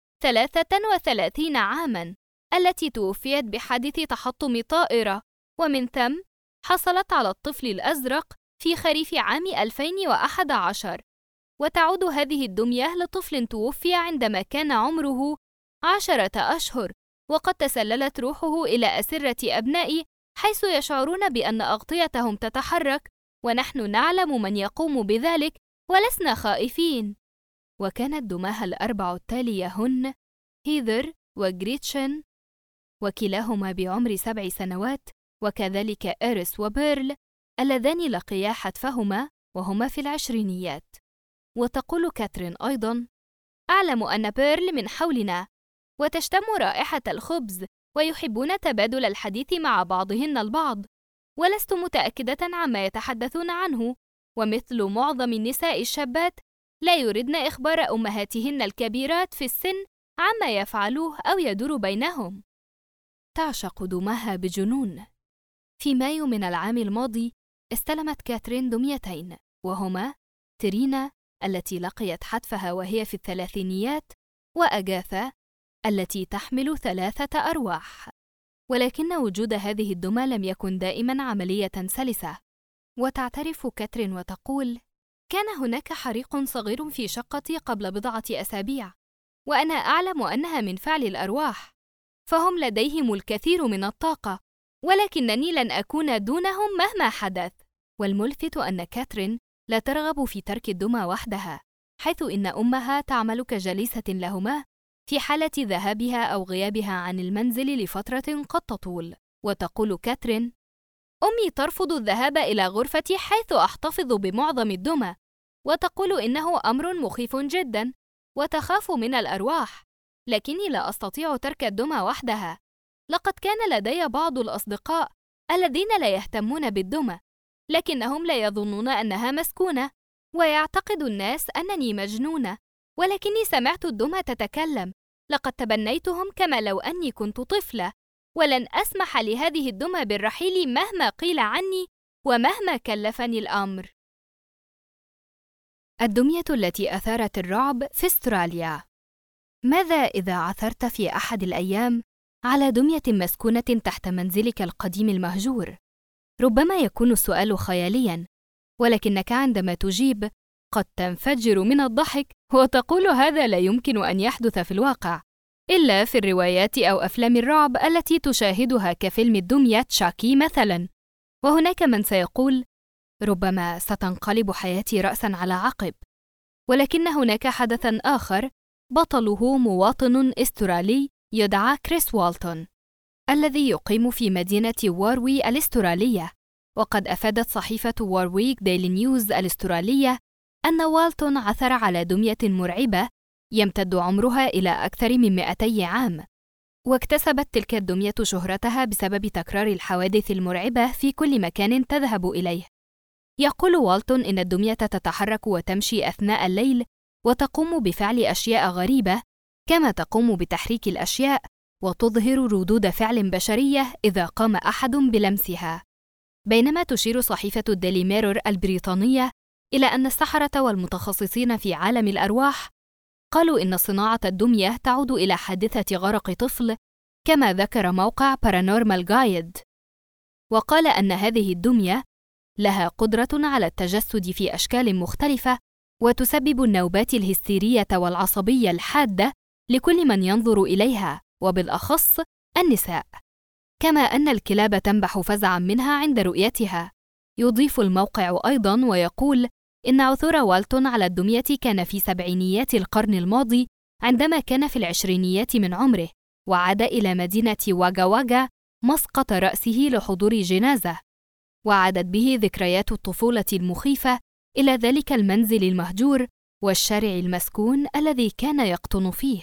33 عاماً التي توفيت بحادث تحطم طائرة، ومن ثم حصلت على الطفل الأزرق في خريف عام 2011. وتعود هذه الدمية لطفل توفي عندما كان عمره 10 أشهر، وقد تسللت روحه إلى أسرة أبنائي حيث يشعرون بأن أغطيتهم تتحرك، ونحن نعلم من يقوم بذلك ولسنا خائفين. وكانت دماها الأربع التالية هن هيذر وغريتشن، وكلاهما بعمر 7 سنوات، وكذلك إيريس وبيرل اللذان لقيا حتفهما وهما في العشرينيات. وتقول كاترين أيضاً: أعلم أن بيرل من حولنا، وتشتم رائحة الخبز، ويحبون تبادل الحديث مع بعضهن البعض، ولست متأكدة عما يتحدثون عنه، ومثل معظم النساء الشابات لا يردن إخبار أمهاتهن الكبيرات في السن عما يفعلوه أو يدور بينهم. تعشق دماها بجنون. في مايو من العام الماضي استلمت كاترين دميتين، وهما ترينا التي لقيت حتفها وهي في الثلاثينيات، وأغاثا التي تحمل 3 أرواح. ولكن وجود هذه الدمى لم يكن دائماً عملية سلسة. وتعترف كاترين وتقول: كان هناك حريق صغير في شقتي قبل بضعة أسابيع، وأنا أعلم أنها من فعل الأرواح، فهم لديهم الكثير من الطاقة، ولكنني لن أكون دونهم مهما حدث. والملفت أن كاترين لا ترغب في ترك الدمى وحدها، حيث إن أمها تعمل كجليسة لهما في حالة ذهابها أو غيابها عن المنزل لفترة قد تطول. وتقول كاترين: أمي ترفض الذهاب إلى غرفتي حيث أحتفظ بمعظم الدمى، وتقول إنه أمر مخيف جداً وتخاف من الأرواح، لكني لا أستطيع ترك الدمى وحدها. لقد كان لدي بعض الأصدقاء الذين لا يهتمون بالدمى، لكنهم لا يظنون أنها مسكونة، ويعتقد الناس أنني مجنونة، ولكني سمعت الدمى تتكلم. لقد تبنيتهم كما لو أني كنت طفلة، ولن أسمح لهذه الدمى بالرحيل مهما قيل عني ومهما كلفني الأمر. الدمية التي أثارت الرعب في أستراليا. ماذا إذا عثرت في أحد الأيام على دمية مسكونة تحت منزلك القديم المهجور؟ ربما يكون السؤال خيالياً، ولكنك عندما تجيب قد تنفجر من الضحك وتقول هذا لا يمكن أن يحدث في الواقع، إلا في الروايات أو أفلام الرعب التي تشاهدها كفيلم الدمية تشاكي مثلاً. وهناك من سيقول: ربما ستنقلب حياتي رأساً على عقب. ولكن هناك حدثاً آخر بطله مواطن أسترالي يدعى كريس والتون، الذي يقيم في مدينة واروي الأسترالية. وقد أفادت صحيفة وارويك ديلي نيوز الأسترالية أن والتون عثر على دمية مرعبة يمتد عمرها إلى أكثر من 200 عام، واكتسبت تلك الدمية شهرتها بسبب تكرار الحوادث المرعبة في كل مكان تذهب إليه. يقول والتون إن الدمية تتحرك وتمشي أثناء الليل، وتقوم بفعل أشياء غريبة، كما تقوم بتحريك الأشياء وتظهر ردود فعل بشرية إذا قام أحد بلمسها. بينما تشير صحيفة الديلي ميرور البريطانية إلى أن السحرة والمتخصصين في عالم الأرواح قالوا إن صناعة الدمية تعود إلى حادثة غرق طفل، كما ذكر موقع بارانورمال جايد، وقال أن هذه الدمية لها قدرة على التجسد في أشكال مختلفة، وتسبب النوبات الهستيرية والعصبية الحادة لكل من ينظر إليها، وبالأخص النساء، كما أن الكلاب تنبح فزعاً منها عند رؤيتها. يضيف الموقع أيضاً ويقول إن عثور والتون على الدمية كان في 70 القرن الماضي، عندما كان في 20 من عمره، وعاد إلى مدينة واغا واغا مسقط رأسه لحضور جنازة، وعادت به ذكريات الطفولة المخيفة إلى ذلك المنزل المهجور والشارع المسكون الذي كان يقطن فيه.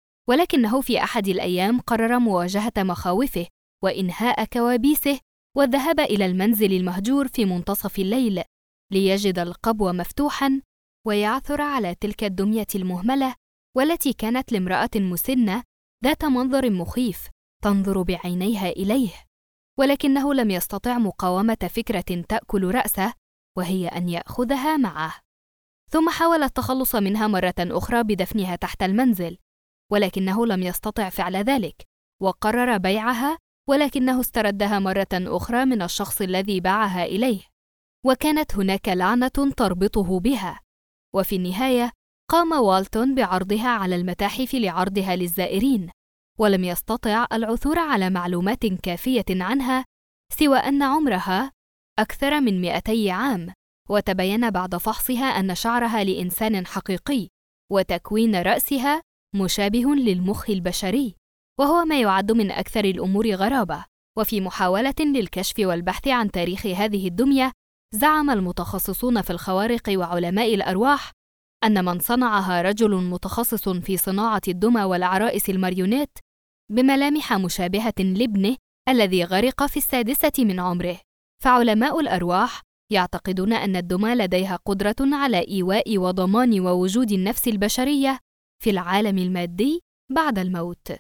ولكنه في أحد الأيام قرر مواجهة مخاوفه وإنهاء كوابيسه، والذهاب إلى المنزل المهجور في منتصف الليل ليجد القبو مفتوحاً ويعثر على تلك الدمية المهملة، والتي كانت لامرأة مسنة ذات منظر مخيف تنظر بعينيها إليه، ولكنه لم يستطع مقاومة فكرة تأكل رأسه، وهي أن يأخذها معه. ثم حاول التخلص منها مرة أخرى بدفنها تحت المنزل، ولكنه لم يستطع فعل ذلك، وقرر بيعها، ولكنه استردها مرة أخرى من الشخص الذي باعها إليه، وكانت هناك لعنة تربطه بها. وفي النهاية قام والتون بعرضها على المتاحف لعرضها للزائرين، ولم يستطع العثور على معلومات كافية عنها سوى أن عمرها أكثر من 200 عام، وتبين بعد فحصها أن شعرها لإنسان حقيقي، وتكوين رأسها مشابه للمخ البشري، وهو ما يعد من أكثر الأمور غرابة. وفي محاولة للكشف والبحث عن تاريخ هذه الدمية، زعم المتخصصون في الخوارق وعلماء الأرواح أن من صنعها رجل متخصص في صناعة الدمى والعرائس الماريونيت بملامح مشابهة لابنه الذي غرق في 6 من عمره. فعلماء الأرواح يعتقدون أن الدمى لديها قدرة على إيواء وضمان ووجود النفس البشرية في العالم المادي بعد الموت.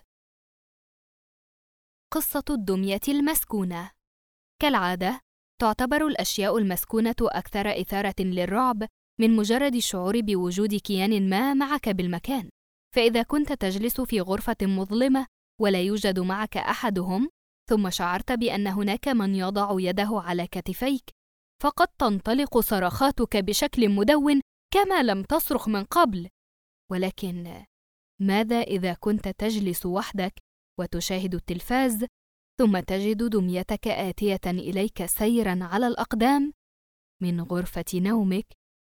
قصة الدمية المسكونة. كالعادة، تعتبر الأشياء المسكونة أكثر إثارة للرعب من مجرد الشعور بوجود كيان ما معك بالمكان. فإذا كنت تجلس في غرفة مظلمة ولا يوجد معك أحدهم، ثم شعرت بأن هناك من يضع يده على كتفيك، فقد تنطلق صرخاتك بشكل مدون كما لم تصرخ من قبل. ولكن ماذا إذا كنت تجلس وحدك وتشاهد التلفاز، ثم تجد دميتك آتية إليك سيراً على الأقدام من غرفة نومك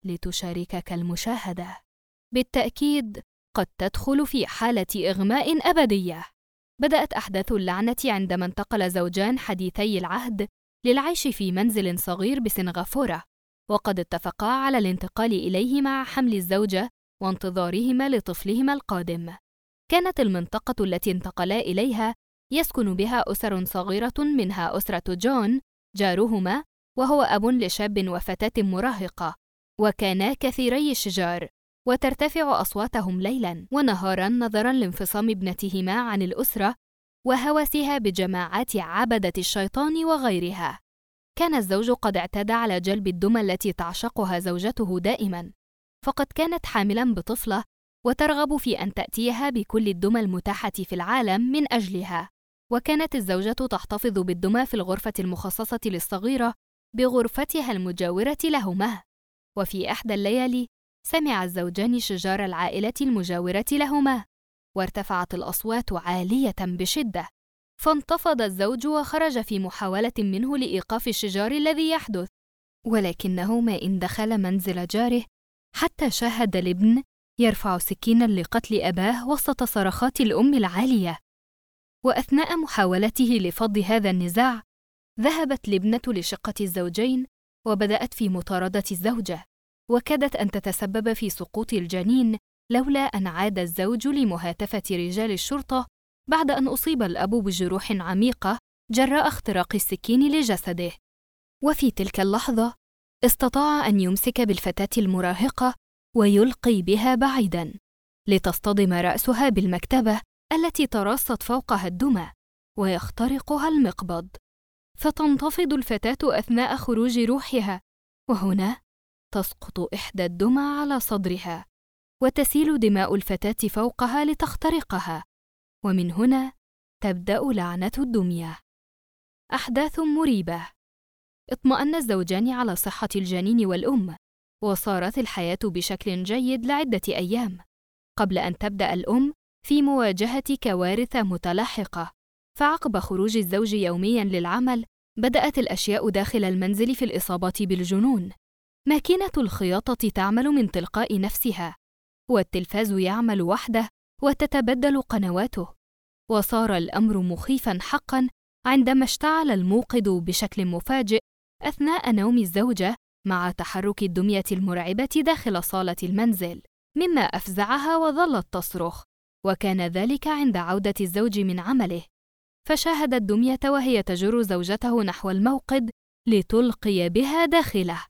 لتشاركك المشاهدة؟ بالتأكيد قد تدخل في حالة إغماء أبدية. بدأت أحداث اللعنة عندما انتقل زوجان حديثي العهد للعيش في منزل صغير بسنغافورة، وقد اتفقا على الانتقال إليه مع حمل الزوجة وانتظارهما لطفلهما القادم. كانت المنطقة التي انتقلا إليها يسكن بها أسر صغيرة، منها أسرة جون جارهما، وهو أب لشاب وفتاة مراهقة، وكانا كثيري الشجار، وترتفع أصواتهم ليلاً ونهاراً نظراً لانفصام ابنتهما عن الأسرة وهوسها بجماعات عبدة الشيطان وغيرها. كان الزوج قد اعتاد على جلب الدمى التي تعشقها زوجته دائماً، فقد كانت حاملاً بطفلة وترغب في أن تأتيها بكل الدمى المتاحة في العالم من أجلها. وكانت الزوجة تحتفظ بالدمى في الغرفة المخصصة للصغيرة بغرفتها المجاورة لهما. وفي إحدى الليالي سمع الزوجان شجار العائلة المجاورة لهما، وارتفعت الأصوات عالية بشدة، فانتفض الزوج وخرج في محاولة منه لإيقاف الشجار الذي يحدث، ولكنه ما إن دخل منزل جاره حتى شاهد الابن يرفع سكيناً لقتل أباه وسط صرخات الأم العالية. وأثناء محاولته لفض هذا النزاع، ذهبت الابنة لشقة الزوجين وبدأت في مطاردة الزوجة، وكادت أن تتسبب في سقوط الجنين لولا أن عاد الزوج لمهاتفة رجال الشرطة بعد أن أصيب الأب بجروح عميقة جراء اختراق السكين لجسده. وفي تلك اللحظة استطاع أن يمسك بالفتاة المراهقة ويلقي بها بعيداً لتصطدم رأسها بالمكتبة التي ترصت فوقها الدمى ويخترقها المقبض، فتنتفض الفتاة أثناء خروج روحها، وهنا تسقط إحدى الدمى على صدرها وتسيل دماء الفتاة فوقها لتخترقها، ومن هنا تبدأ لعنة الدمية. أحداث مريبة. اطمأن الزوجان على صحة الجنين والأم، وصارت الحياة بشكل جيد لعدة أيام قبل أن تبدأ الأم في مواجهة كوارث متلاحقة. فعقب خروج الزوج يومياً للعمل، بدأت الأشياء داخل المنزل في الإصابة بالجنون. ماكينة الخياطة تعمل من تلقاء نفسها، والتلفاز يعمل وحده وتتبدل قنواته. وصار الأمر مخيفاً حقاً عندما اشتعل الموقد بشكل مفاجئ أثناء نوم الزوجة مع تحرك الدمية المرعبة داخل صالة المنزل، مما أفزعها وظلت تصرخ. وكان ذلك عند عودة الزوج من عمله، فشاهد الدمية وهي تجر زوجته نحو الموقد لتلقي بها داخله،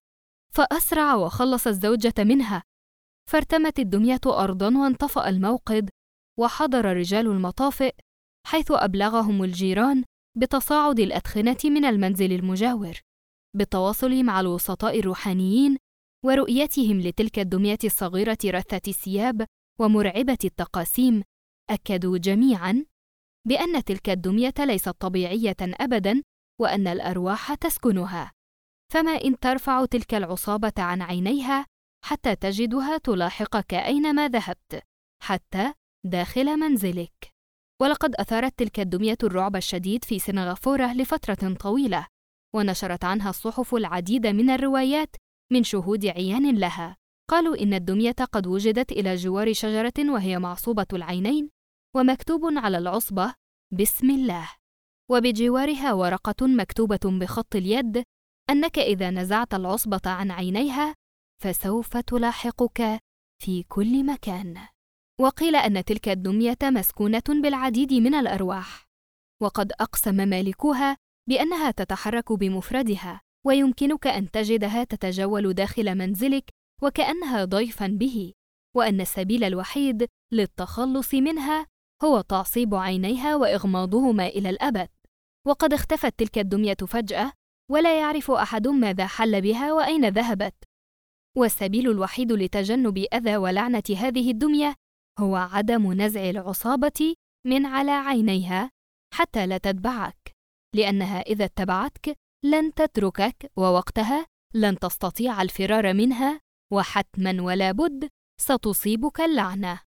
فأسرع وخلص الزوجة منها، فارتمت الدمية أرضاً وانطفأ الموقد وحضر رجال المطافئ، حيث أبلغهم الجيران بتصاعد الأدخنة من المنزل المجاور، بالتواصل مع الوسطاء الروحانيين ورؤيتهم لتلك الدمية الصغيرة رثة الثياب ومرعبة التقاسيم. أكدوا جميعاً بأن تلك الدمية ليست طبيعية أبداً، وأن الأرواح تسكنها، فما إن ترفع تلك العصابة عن عينيها حتى تجدها تلاحقك أينما ذهبت، حتى داخل منزلك. ولقد أثارت تلك الدمية الرعب الشديد في سنغافورة لفترة طويلة، ونشرت عنها الصحف العديد من الروايات من شهود عيان لها. قالوا إن الدمية قد وجدت إلى جوار شجرة وهي معصوبة العينين، ومكتوب على العصبة بسم الله، وبجوارها ورقة مكتوبة بخط اليد أنك إذا نزعت العصبة عن عينيها فسوف تلاحقك في كل مكان. وقيل أن تلك الدمية مسكونة بالعديد من الأرواح، وقد أقسم مالكوها بأنها تتحرك بمفردها، ويمكنك أن تجدها تتجول داخل منزلك وكأنها ضيفاً به، وأن السبيل الوحيد للتخلص منها هو تعصيب عينيها وإغماضهما إلى الأبد. وقد اختفت تلك الدمية فجأة، ولا يعرف أحد ماذا حل بها وأين ذهبت، والسبيل الوحيد لتجنب أذى ولعنة هذه الدمية هو عدم نزع العصابة من على عينيها حتى لا تتبعك، لأنها إذا اتبعتك لن تتركك، ووقتها لن تستطيع الفرار منها، وحتماً ولا بد ستصيبك اللعنة.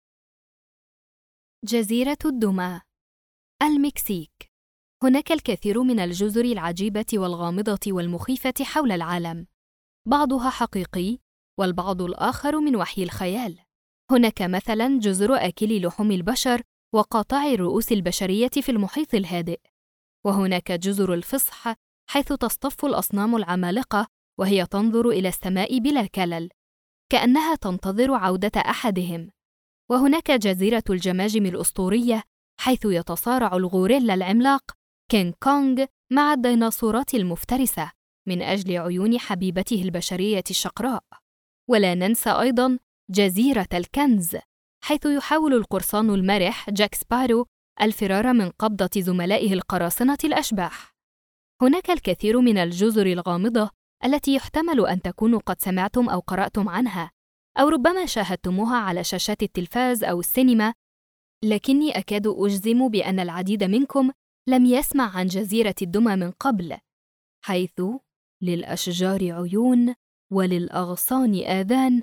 جزيرة الدمى، المكسيك. هناك الكثير من الجزر العجيبة والغامضة والمخيفة حول العالم، بعضها حقيقي والبعض الآخر من وحي الخيال. هناك مثلاً جزر آكلي لحوم البشر وقاطعي الرؤوس البشرية في المحيط الهادئ، وهناك جزر الفصح حيث تصطف الأصنام العمالقة وهي تنظر إلى السماء بلا كلل كأنها تنتظر عودة أحدهم، وهناك جزيرة الجماجم الأسطورية حيث يتصارع الغوريلا العملاق كينغ كونغ مع الديناصورات المفترسة من أجل عيون حبيبته البشرية الشقراء. ولا ننسى أيضاً جزيرة الكنز حيث يحاول القرصان المرح جاك سبارو الفرار من قبضة زملائه القراصنة الأشباح. هناك الكثير من الجزر الغامضة التي يحتمل أن تكونوا قد سمعتم أو قرأتم عنها، أو ربما شاهدتموها على شاشات التلفاز أو السينما، لكني أكاد أجزم بأن العديد منكم لم يسمع عن جزيرة الدمى من قبل، حيث للأشجار عيون وللأغصان آذان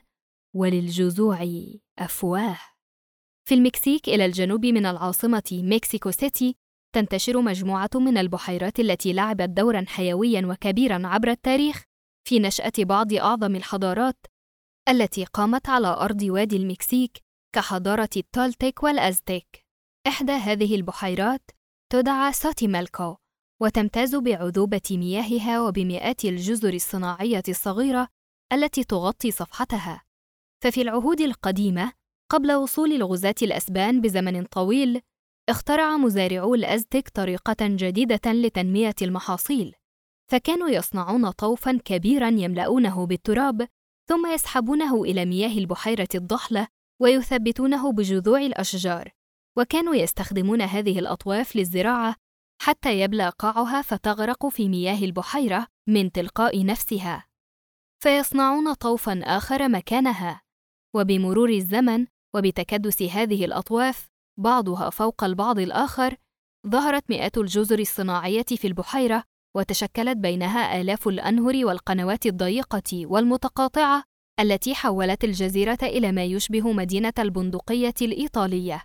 وللجذوع أفواه. في المكسيك إلى الجنوب من العاصمة مكسيكو سيتي تنتشر مجموعة من البحيرات التي لعبت دوراً حيوياً وكبيراً عبر التاريخ في نشأة بعض أعظم الحضارات التي قامت على أرض وادي المكسيك كحضارة التولتيك والأزتيك. إحدى هذه البحيرات تدعى سوتيمالكو، وتمتاز بعذوبة مياهها وبمئات الجزر الصناعية الصغيرة التي تغطي صفحتها. ففي العهود القديمة قبل وصول الغزاة الأسبان بزمن طويل، اخترع مزارعو الأزتك طريقة جديدة لتنمية المحاصيل، فكانوا يصنعون طوفاً كبيراً يملؤونه بالتراب ثم يسحبونه إلى مياه البحيرة الضحلة ويثبتونه بجذوع الأشجار، وكانوا يستخدمون هذه الأطواف للزراعة حتى يبلى قاعها فتغرق في مياه البحيرة من تلقاء نفسها، فيصنعون طوفاً آخر مكانها. وبمرور الزمن وبتكدس هذه الأطواف بعضها فوق البعض الآخر، ظهرت مئات الجزر الصناعية في البحيرة، وتشكلت بينها آلاف الأنهر والقنوات الضيقة والمتقاطعة التي حولت الجزيرة إلى ما يشبه مدينة البندقية الإيطالية.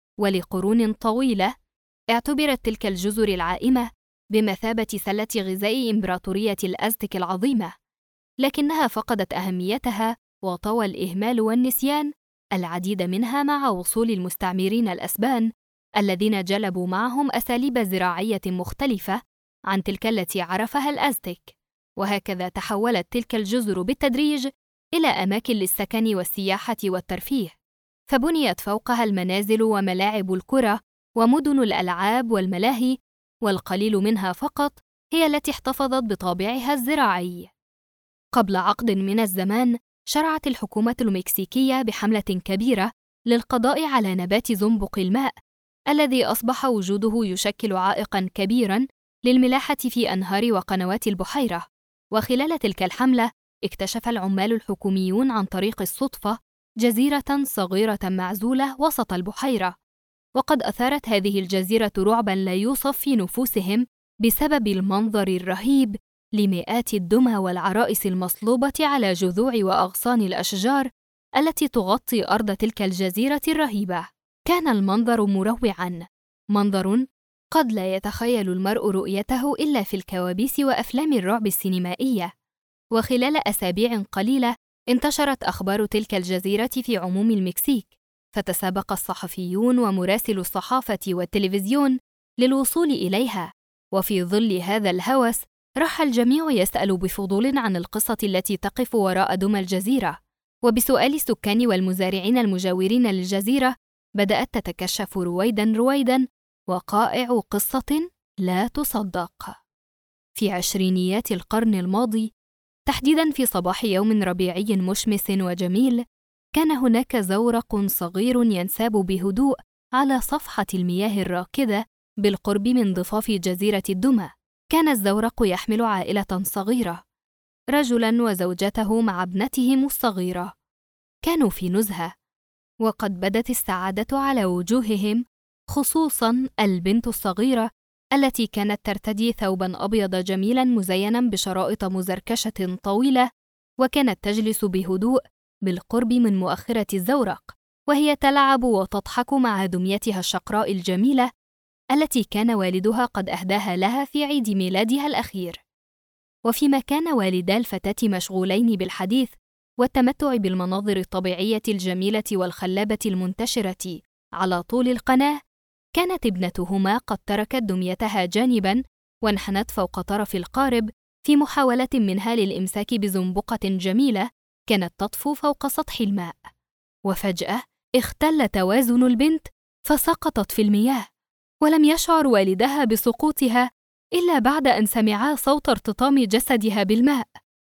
ولقرون طويلة اعتبرت تلك الجزر العائمة بمثابة سلة غذاء إمبراطورية الأزتك العظيمة، لكنها فقدت أهميتها وطوى الإهمال والنسيان العديد منها مع وصول المستعمرين الأسبان الذين جلبوا معهم أساليب زراعية مختلفة عن تلك التي عرفها الأزتك، وهكذا تحولت تلك الجزر بالتدريج إلى أماكن للسكن والسياحة والترفيه، فبنيت فوقها المنازل وملاعب الكرة ومدن الألعاب والملاهي، والقليل منها فقط هي التي احتفظت بطابعها الزراعي. قبل عقد من الزمان شرعت الحكومة المكسيكية بحملة كبيرة للقضاء على نبات زنبق الماء الذي أصبح وجوده يشكل عائقاً كبيراً للملاحة في أنهار وقنوات البحيرة. وخلال تلك الحملة اكتشف العمال الحكوميون عن طريق الصدفة جزيرة صغيرة معزولة وسط البحيرة، وقد أثارت هذه الجزيرة رعباً لا يوصف في نفوسهم بسبب المنظر الرهيب لمئات الدمى والعرائس المصلوبة على جذوع وأغصان الأشجار التي تغطي أرض تلك الجزيرة الرهيبة. كان المنظر مروعاً، منظر قد لا يتخيل المرء رؤيته إلا في الكوابيس وأفلام الرعب السينمائية. وخلال أسابيع قليلة انتشرت أخبار تلك الجزيرة في عموم المكسيك، فتسابق الصحفيون ومراسلو الصحافة والتلفزيون للوصول إليها. وفي ظل هذا الهوس راح الجميع يسأل بفضول عن القصة التي تقف وراء دمى الجزيرة. وبسؤال السكان والمزارعين المجاورين للجزيرة بدأت تتكشف رويداً وقائع قصة لا تصدق. في عشرينيات القرن الماضي، تحديداً في صباح يوم ربيعي مشمس وجميل، كان هناك زورق صغير ينساب بهدوء على صفحة المياه الراكدة بالقرب من ضفاف جزيرة الدمى. كان الزورق يحمل عائلة صغيرة، رجلاً وزوجته مع ابنتهم الصغيرة. كانوا في نزهة، وقد بدت السعادة على وجوههم، خصوصاً البنت الصغيرة التي كانت ترتدي ثوباً أبيض جميلاً مزيناً بشرائط مزركشة طويلة، وكانت تجلس بهدوء بالقرب من مؤخرة الزورق، وهي تلعب وتضحك مع دميتها الشقراء الجميلة التي كان والدها قد أهداها لها في عيد ميلادها الأخير. وفيما كان والدا الفتاة مشغولين بالحديث والتمتع بالمناظر الطبيعية الجميلة والخلابة المنتشرة على طول القناة، كانت ابنتهما قد تركت دميتها جانباً وانحنت فوق طرف القارب في محاولة منها للإمساك بزنبقة جميلة كانت تطفو فوق سطح الماء. وفجأة اختل توازن البنت فسقطت في المياه، ولم يشعر والدها بسقوطها إلا بعد أن سمعا صوت ارتطام جسدها بالماء.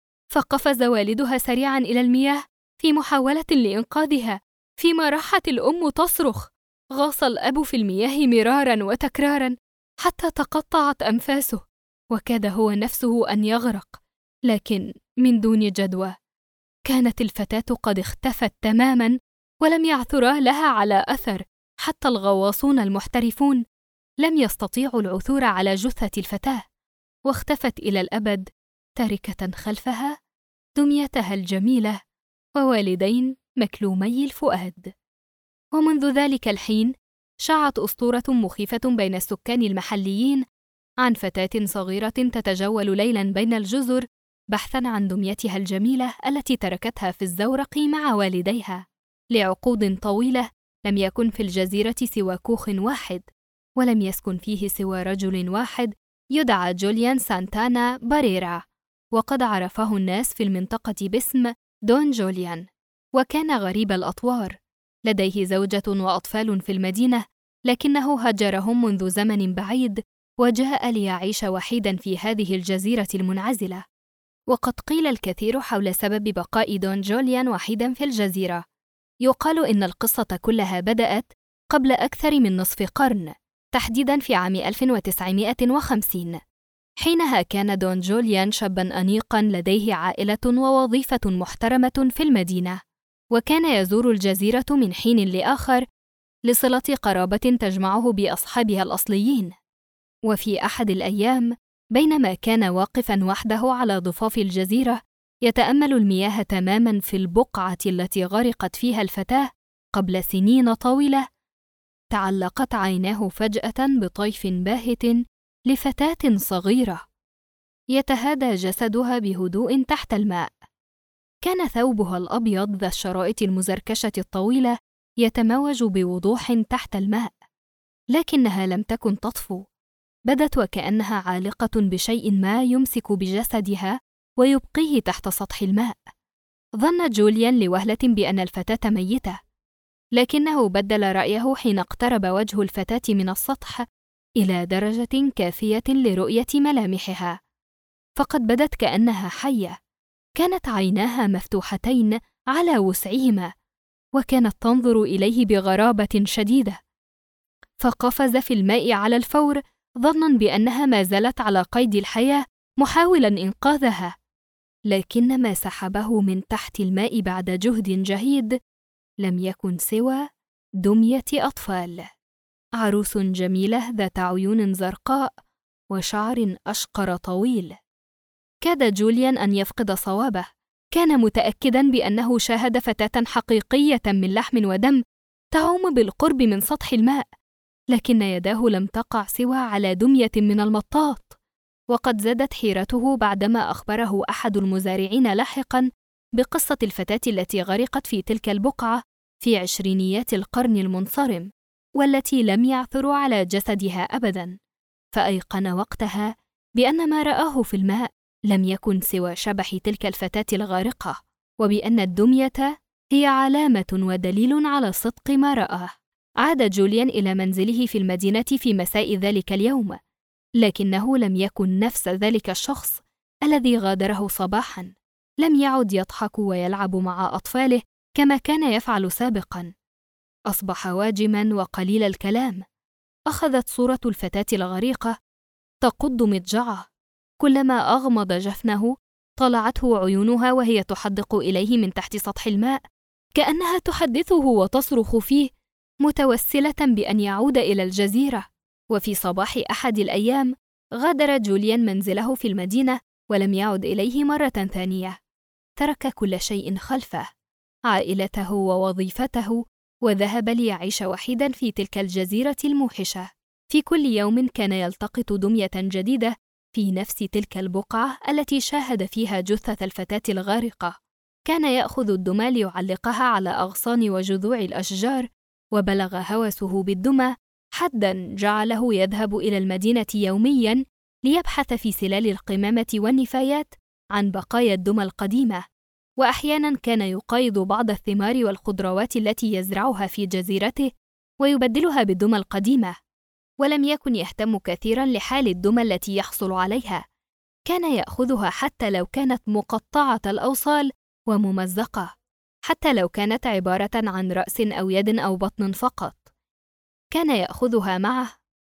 فقفز والدها سريعاً إلى المياه في محاولة لإنقاذها، فيما راحت الأم تصرخ. غاص الأب في المياه مراراً وتكراراً حتى تقطعت أنفاسه، وكاد هو نفسه أن يغرق، لكن من دون جدوى. كانت الفتاة قد اختفت تماماً ولم يعثرا لها على أثر، حتى الغواصون المحترفون لم يستطيعوا العثور على جثة الفتاة، واختفت إلى الأبد تاركة خلفها دميتها الجميلة ووالدين مكلومي الفؤاد. ومنذ ذلك الحين شاعت أسطورة مخيفة بين السكان المحليين عن فتاة صغيرة تتجول ليلاً بين الجزر بحثاً عن دميتها الجميلة التي تركتها في الزورق مع والديها. لعقود طويلة لم يكن في الجزيرة سوى كوخ واحد، ولم يسكن فيه سوى رجل واحد يدعى جوليان سانتانا باريرا، وقد عرفه الناس في المنطقة باسم دون جوليان. وكان غريب الأطوار، لديه زوجة وأطفال في المدينة، لكنه هجرهم منذ زمن بعيد وجاء ليعيش وحيداً في هذه الجزيرة المنعزلة. وقد قيل الكثير حول سبب بقاء دون جوليان وحيداً في الجزيرة. يقال إن القصة كلها بدأت قبل أكثر من نصف قرن، تحديداً في عام 1950. حينها كان دون جوليان شاباً أنيقاً لديه عائلة ووظيفة محترمة في المدينة، وكان يزور الجزيرة من حين لآخر لصلة قرابة تجمعه بأصحابها الأصليين. وفي أحد الأيام، بينما كان واقفاً وحده على ضفاف الجزيرة يتأمل المياه تماماً في البقعة التي غرقت فيها الفتاة قبل سنين طويلة، تعلقت عيناه فجأة بطيف باهت لفتاة صغيرة يتهادى جسدها بهدوء تحت الماء. كان ثوبها الأبيض ذا الشرائط المزركشة الطويلة يتموج بوضوح تحت الماء، لكنها لم تكن تطفو، بدت وكأنها عالقة بشيء ما يمسك بجسدها ويبقيه تحت سطح الماء. ظن جوليان لوهلة بأن الفتاة ميتة، لكنه بدل رأيه حين اقترب وجه الفتاة من السطح إلى درجة كافية لرؤية ملامحها، فقد بدت كأنها حية. كانت عيناها مفتوحتين على وسعهما، وكانت تنظر إليه بغرابة شديدة، فقفز في الماء على الفور ظناً بأنها ما زالت على قيد الحياة محاولاً إنقاذها، لكن ما سحبه من تحت الماء بعد جهد جهيد لم يكن سوى دمية أطفال، عروس جميلة ذات عيون زرقاء وشعر أشقر طويل. كاد جوليان أن يفقد صوابه، كان متأكداً بأنه شاهد فتاة حقيقية من لحم ودم تعوم بالقرب من سطح الماء، لكن يداه لم تقع سوى على دمية من المطاط. وقد زادت حيرته بعدما أخبره أحد المزارعين لاحقاً بقصة الفتاة التي غرقت في تلك البقعة في عشرينيات القرن المنصرم، والتي لم يعثروا على جسدها أبداً، فأيقن وقتها بأن ما رآه في الماء لم يكن سوى شبح تلك الفتاة الغارقة، وبأن الدمية هي علامة ودليل على صدق ما رآه. عاد جوليان إلى منزله في المدينة في مساء ذلك اليوم، لكنه لم يكن نفس ذلك الشخص الذي غادره صباحاً. لم يعد يضحك ويلعب مع أطفاله كما كان يفعل سابقاً، أصبح واجماً وقليل الكلام. أخذت صورة الفتاة الغريقة تقض مضجعه، كلما أغمض جفنه طلعته عيونها وهي تحدق إليه من تحت سطح الماء، كأنها تحدثه وتصرخ فيه متوسلة بأن يعود إلى الجزيرة. وفي صباح أحد الأيام غادر جوليان منزله في المدينة ولم يعد إليه مرة ثانية. ترك كل شيء خلفه، عائلته ووظيفته، وذهب ليعيش وحيدا في تلك الجزيرة الموحشة. في كل يوم كان يلتقط دمية جديدة في نفس تلك البقعة التي شاهد فيها جثة الفتاة الغارقة. كان يأخذ الدمى ليعلقها على أغصان وجذوع الأشجار، وبلغ هوسه بالدمى حداً جعله يذهب إلى المدينة يومياً ليبحث في سلال القمامة والنفايات عن بقايا الدمى القديمة، وأحياناً كان يقايض بعض الثمار والخضروات التي يزرعها في جزيرته ويبدلها بالدمى القديمة، ولم يكن يهتم كثيراً لحال الدمى التي يحصل عليها. كان يأخذها حتى لو كانت مقطعة الأوصال وممزقة، حتى لو كانت عبارة عن رأس أو يد أو بطن فقط. كان يأخذها معه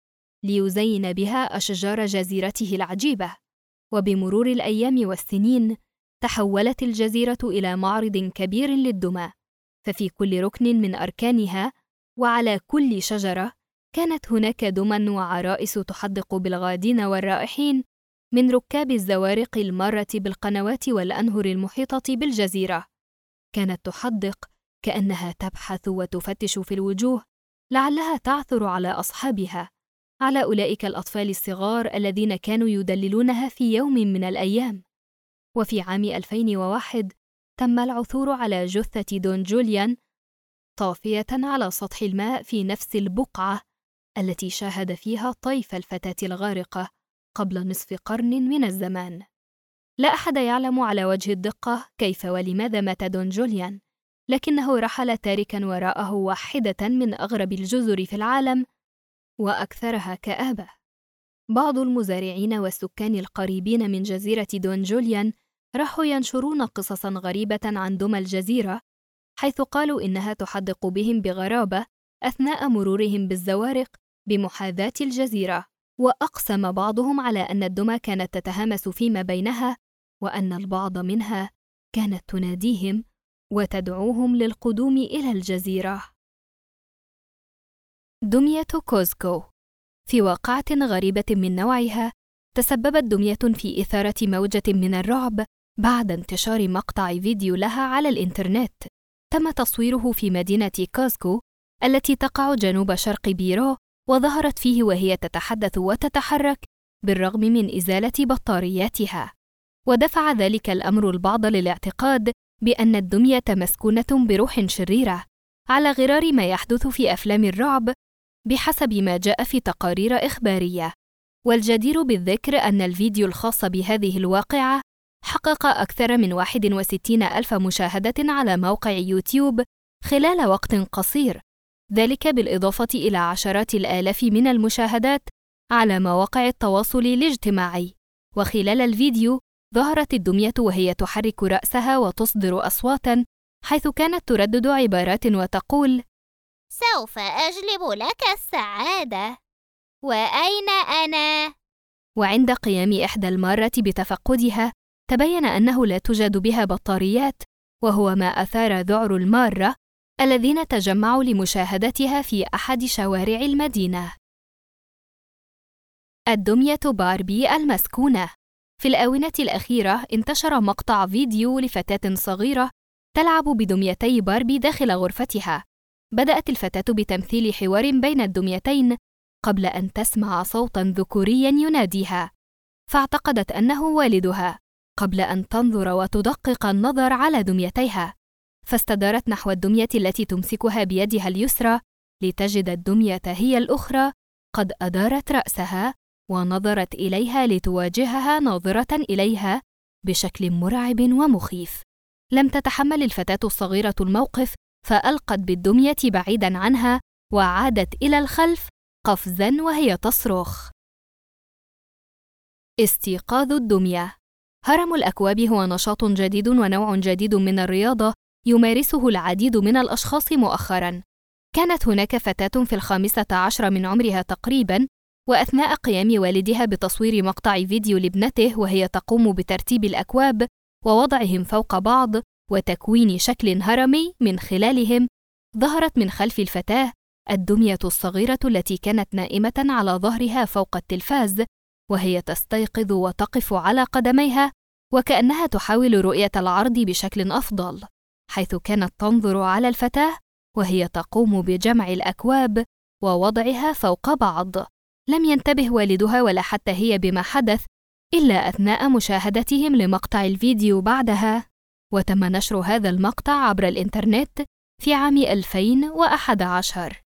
ليزين بها أشجار جزيرته العجيبة. وبمرور الأيام والسنين تحولت الجزيرة إلى معرض كبير للدمى، ففي كل ركن من أركانها وعلى كل شجرة كانت هناك دمى وعرائس تحدق بالغادين والرائحين من ركاب الزوارق المارة بالقنوات والأنهر المحيطة بالجزيرة. كانت تحدق كأنها تبحث وتفتش في الوجوه لعلها تعثر على أصحابها، على أولئك الأطفال الصغار الذين كانوا يدللونها في يوم من الأيام. وفي عام 2001 تم العثور على جثة دون جوليان طافية على سطح الماء في نفس البقعة التي شاهد فيها طيف الفتاة الغارقة قبل نصف قرن من الزمان. لا أحد يعلم على وجه الدقة كيف ولماذا مات دون جوليان، لكنه رحل تاركاً وراءه واحدة من أغرب الجزر في العالم وأكثرها كآبة. بعض المزارعين والسكان القريبين من جزيرة دون جوليان راحوا ينشرون قصصاً غريبة عن دمى الجزيرة، حيث قالوا إنها تحدق بهم بغرابة أثناء مرورهم بالزوارق بمحاذاة الجزيرة. وأقسم بعضهم على أن الدمى كانت تتهامس فيما بينها، وأن البعض منها كانت تناديهم وتدعوهم للقدوم إلى الجزيرة. دمية كوزكو. في واقعة غريبة من نوعها، تسببت دمية في إثارة موجة من الرعب بعد انتشار مقطع فيديو لها على الإنترنت. تم تصويره في مدينة كوزكو التي تقع جنوب شرق بيرو، وظهرت فيه وهي تتحدث وتتحرك بالرغم من إزالة بطارياتها. ودفع ذلك الأمر البعض للاعتقاد بأن الدمية مسكونة بروح شريرة، على غرار ما يحدث في أفلام الرعب بحسب ما جاء في تقارير إخبارية. والجدير بالذكر أن الفيديو الخاص بهذه الواقعة حقق أكثر من 61,000 مشاهدة على موقع يوتيوب خلال وقت قصير، ذلك بالإضافة إلى عشرات الآلاف من المشاهدات على مواقع التواصل الاجتماعي. وخلال الفيديو ظهرت الدمية وهي تحرك رأسها وتصدر أصواتاً حيث كانت تردد عبارات وتقول: سوف أجلب لك السعادة، وأين أنا؟ وعند قيام إحدى المارة بتفقدها تبين أنه لا توجد بها بطاريات، وهو ما أثار ذعر المارة الذين تجمعوا لمشاهدتها في أحد شوارع المدينة. الدمية باربي المسكونة. في الآونة الأخيرة انتشر مقطع فيديو لفتاة صغيرة تلعب بدميتي باربي داخل غرفتها. بدأت الفتاة بتمثيل حوار بين الدميتين قبل أن تسمع صوتاً ذكورياً يناديها، فاعتقدت أنه والدها قبل أن تنظر وتدقق النظر على دميتيها، فاستدارت نحو الدمية التي تمسكها بيدها اليسرى لتجد الدمية هي الأخرى قد أدارت رأسها ونظرت إليها لتواجهها ناظرة إليها بشكل مرعب ومخيف. لم تتحمل الفتاة الصغيرة الموقف، فألقت بالدمية بعيداً عنها وعادت إلى الخلف قفزاً وهي تصرخ. استيقاظ الدمية. هرم الأكواب هو نشاط جديد ونوع جديد من الرياضة يمارسه العديد من الأشخاص مؤخراً. كانت هناك فتاة في 15 من عمرها تقريباً، وأثناء قيام والدها بتصوير مقطع فيديو لابنته وهي تقوم بترتيب الأكواب ووضعهم فوق بعض وتكوين شكل هرمي من خلالهم، ظهرت من خلف الفتاة الدمية الصغيرة التي كانت نائمة على ظهرها فوق التلفاز، وهي تستيقظ وتقف على قدميها وكأنها تحاول رؤية العرض بشكل أفضل، حيث كانت تنظر على الفتاة وهي تقوم بجمع الأكواب ووضعها فوق بعض. لم ينتبه والدها ولا حتى هي بما حدث إلا أثناء مشاهدتهم لمقطع الفيديو بعدها، وتم نشر هذا المقطع عبر الإنترنت في عام 2011.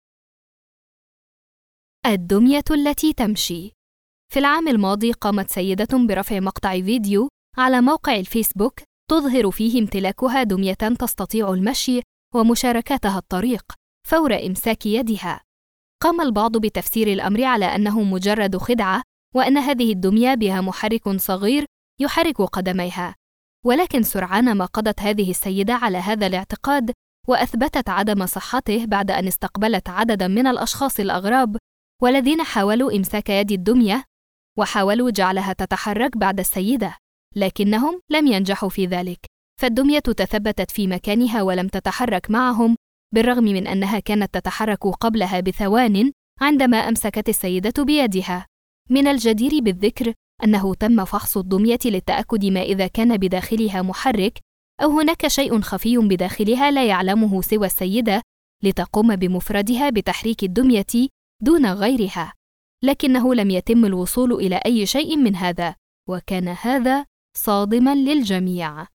الدمية التي تمشي. في العام الماضي قامت سيدة برفع مقطع فيديو على موقع الفيسبوك تظهر فيه امتلاكها دمية تستطيع المشي ومشاركتها الطريق فور إمساك يدها. قام البعض بتفسير الأمر على أنه مجرد خدعة، وأن هذه الدمية بها محرك صغير يحرك قدميها، ولكن سرعان ما قضت هذه السيدة على هذا الاعتقاد وأثبتت عدم صحته بعد أن استقبلت عدداً من الأشخاص الأغراب والذين حاولوا إمساك يد الدمية وحاولوا جعلها تتحرك بعد السيدة، لكنهم لم ينجحوا في ذلك، فالدمية تثبتت في مكانها ولم تتحرك معهم، بالرغم من أنها كانت تتحرك قبلها بثوان عندما أمسكت السيدة بيدها. من الجدير بالذكر أنه تم فحص الدمية للتأكد ما إذا كان بداخلها محرك أو هناك شيء خفي بداخلها لا يعلمه سوى السيدة لتقوم بمفردها بتحريك الدمية دون غيرها، لكنه لم يتم الوصول إلى أي شيء من هذا، وكان هذا صادماً للجميع.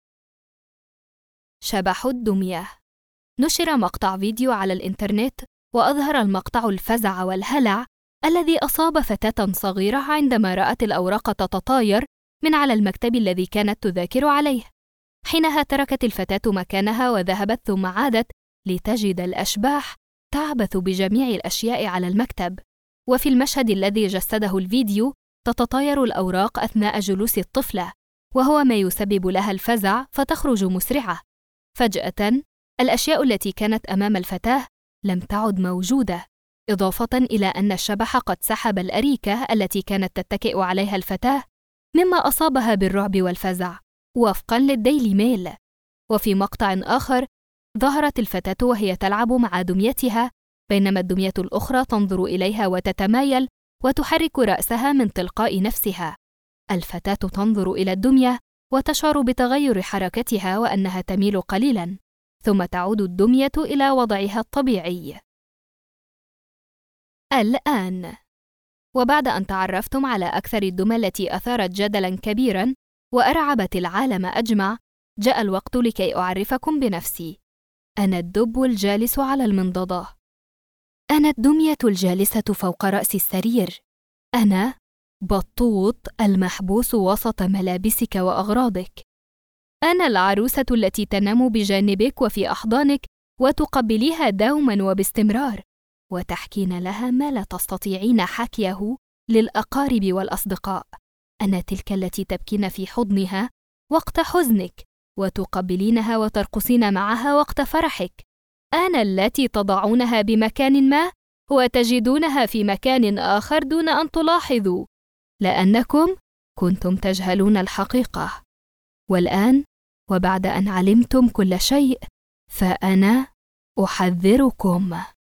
شبح الدمية. نشر مقطع فيديو على الإنترنت وأظهر المقطع الفزع والهلع الذي أصاب فتاة صغيرة عندما رأت الأوراق تتطاير من على المكتب الذي كانت تذاكر عليه. حينها تركت الفتاة مكانها وذهبت ثم عادت لتجد الأشباح تعبث بجميع الأشياء على المكتب. وفي المشهد الذي جسده الفيديو تتطاير الأوراق أثناء جلوس الطفلة، وهو ما يسبب لها الفزع فتخرج مسرعة. فجأة الأشياء التي كانت أمام الفتاة لم تعد موجودة، إضافة إلى أن الشبح قد سحب الأريكة التي كانت تتكئ عليها الفتاة، مما أصابها بالرعب والفزع وفقاً للديلي ميل. وفي مقطع آخر ظهرت الفتاة وهي تلعب مع دميتها، بينما الدمية الأخرى تنظر إليها وتتمايل وتحرك رأسها من تلقاء نفسها. الفتاة تنظر إلى الدمية وتشعر بتغير حركتها وأنها تميل قليلاً، ثم تعود الدمية إلى وضعها الطبيعي. الآن، وبعد أن تعرفتم على أكثر الدمى التي أثارت جدلاً كبيراً وأرعبت العالم أجمع، جاء الوقت لكي أعرفكم بنفسي. أنا الدب الجالس على المنضدة. أنا الدمية الجالسة فوق رأس السرير. أنا بطوط المحبوس وسط ملابسك وأغراضك. أنا العروسة التي تنام بجانبك وفي أحضانك وتقبليها دوماً وباستمرار، وتحكين لها ما لا تستطيعين حكيه للأقارب والأصدقاء. أنا تلك التي تبكين في حضنها وقت حزنك وتقبلينها وترقصين معها وقت فرحك. أنا التي تضعونها بمكان ما وتجدونها في مكان آخر دون أن تلاحظوا، لأنكم كنتم تجهلون الحقيقة. والآن وبعد أن علمتم كل شيء فأنا أحذركم.